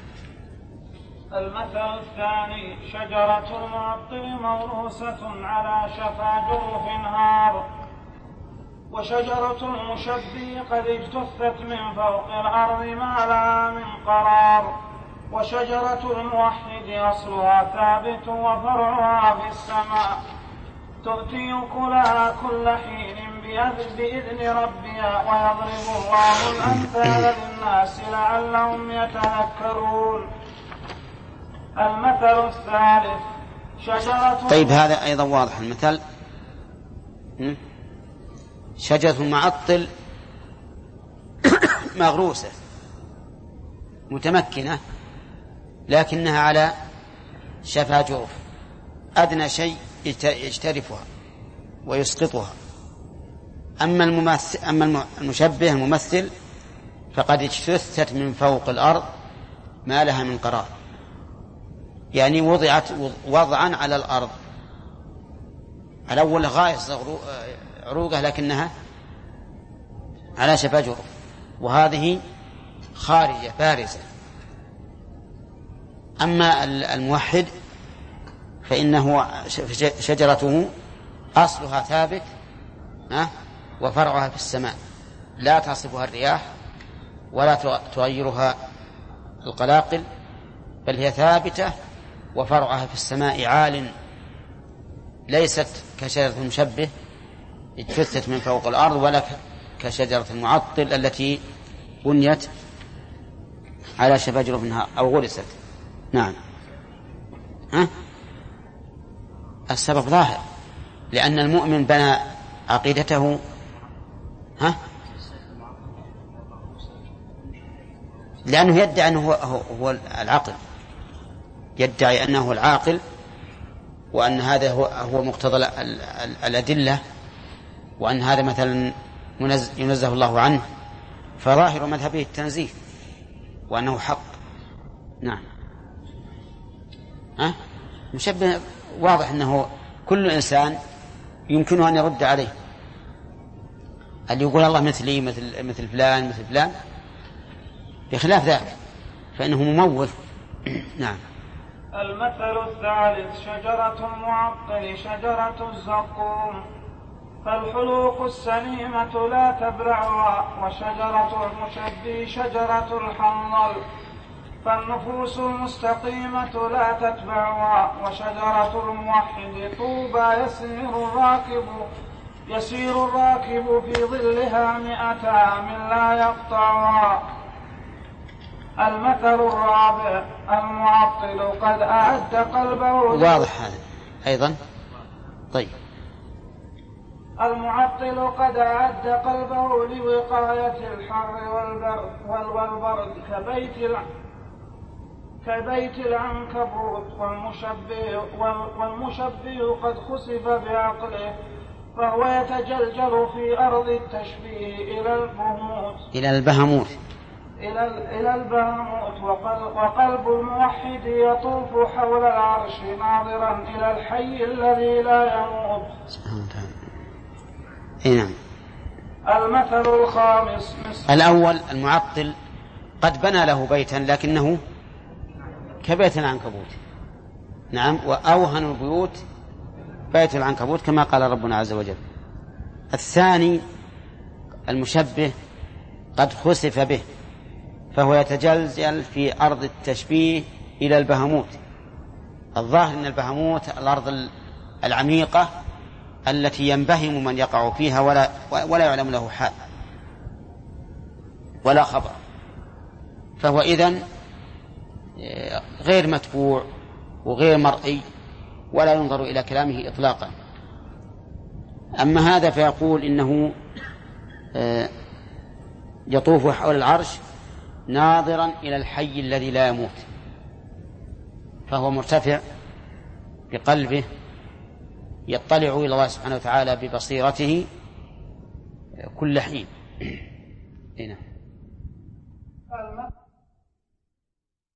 المثل الثاني: شجرة المعطل موروثة على شفا جرف هار، وشجرة المشبه قد اجتثت من فوق الأرض ما لها من قرار، وشجرة الموحد أصلها ثابت وفرعها في السماء، تؤتي أكلها كل حين بإذن ربها، ويضرب الله الأمثال للناس لعلهم يتذكرون. المثل الثالث: شجرة. طيب هذا أيضا واضح المثل. شجرة معطل مغروسة متمكنة لكنها على شفا جرف، أدنى شيء يجترفها ويسقطها. أما الممثل أما المشبه الممثل فقد اجتثت من فوق الأرض ما لها من قرار، يعني وضعت وضعا على الأرض، على أول غاية عروقه لكنها على شفا جرف، وهذه خارجة بارزة. أما الموحد فإنه شجرته أصلها ثابت وفرعها في السماء، لا تصفها الرياح ولا تغيرها القلاقل، بل هي ثابتة وفرعها في السماء عال، ليست كشجرة المشبه اجتثت من فوق الأرض، ولا كشجرة المعطل التي بنيت على شفا جرف أو غرست. نعم. ها؟ السبب ظاهر، لأن المؤمن بنى عقيدته ها؟ لأنه يدعي أنه هو, هو العقل، يدعي أنه العاقل، وأن هذا هو, هو مقتضى الأدلة، وأن هذا مثلا ينزه الله عنه، فظاهر مذهبه التنزيه وأنه حق. نعم. ها؟ مشبه واضح أنه كل إنسان يمكنه أن يرد عليه، اللي يقول الله مثلي مثل مثل فلان مثل فلان، بخلاف ذلك فإنه ممول. نعم. المثل الثالث: شجرة المعطل شجرة الزقوم، فالحلوق السليمة لا تبلعها، وشجرة المشبه شجرة الحنظل، فالنفوس المستقيمة لا تتبعها، وشجرة الموحد طوبى يسير الراكب يسير الراكب في ظلها مئة عام لا يقطعها. المثل الرابع: المعطل قد أعد قلبه. واضح هذا أيضا. طيب. المعطل قد أعد قلبه لوقاية الحر والبرد كبيت كبيت العنكبوت، والمشبه, والمشبه قد خسف بعقله، فهو يتجلجل في أرض التشبيه إلى البهموت إلى البهموت إلى, إلى البهموت وقلب, وقلب الموحد يطوف حول العرش ناظرا إلى الحي الذي لا يموت. نعم. المثل الخامس: الأول المعطل قد بنى له بيتا لكنه كبيت العنكبوت، نعم، وأوهن البيوت بيت العنكبوت كما قال ربنا عز وجل. الثاني المشبه قد خسف به، فهو يتجلجل في أرض التشبيه إلى البهموت. الظاهر أن البهموت الأرض العميقة التي ينبهم من يقع فيها ولا, ولا يعلم له حال ولا خبر، فهو إذن غير متبوع وغير مرئي ولا ينظر إلى كلامه إطلاقا. أما هذا فيقول إنه يطوف حول العرش ناظرا إلى الحي الذي لا يموت، فهو مرتفع بقلبه يطلع إلى الله سبحانه وتعالى ببصيرته كل حين.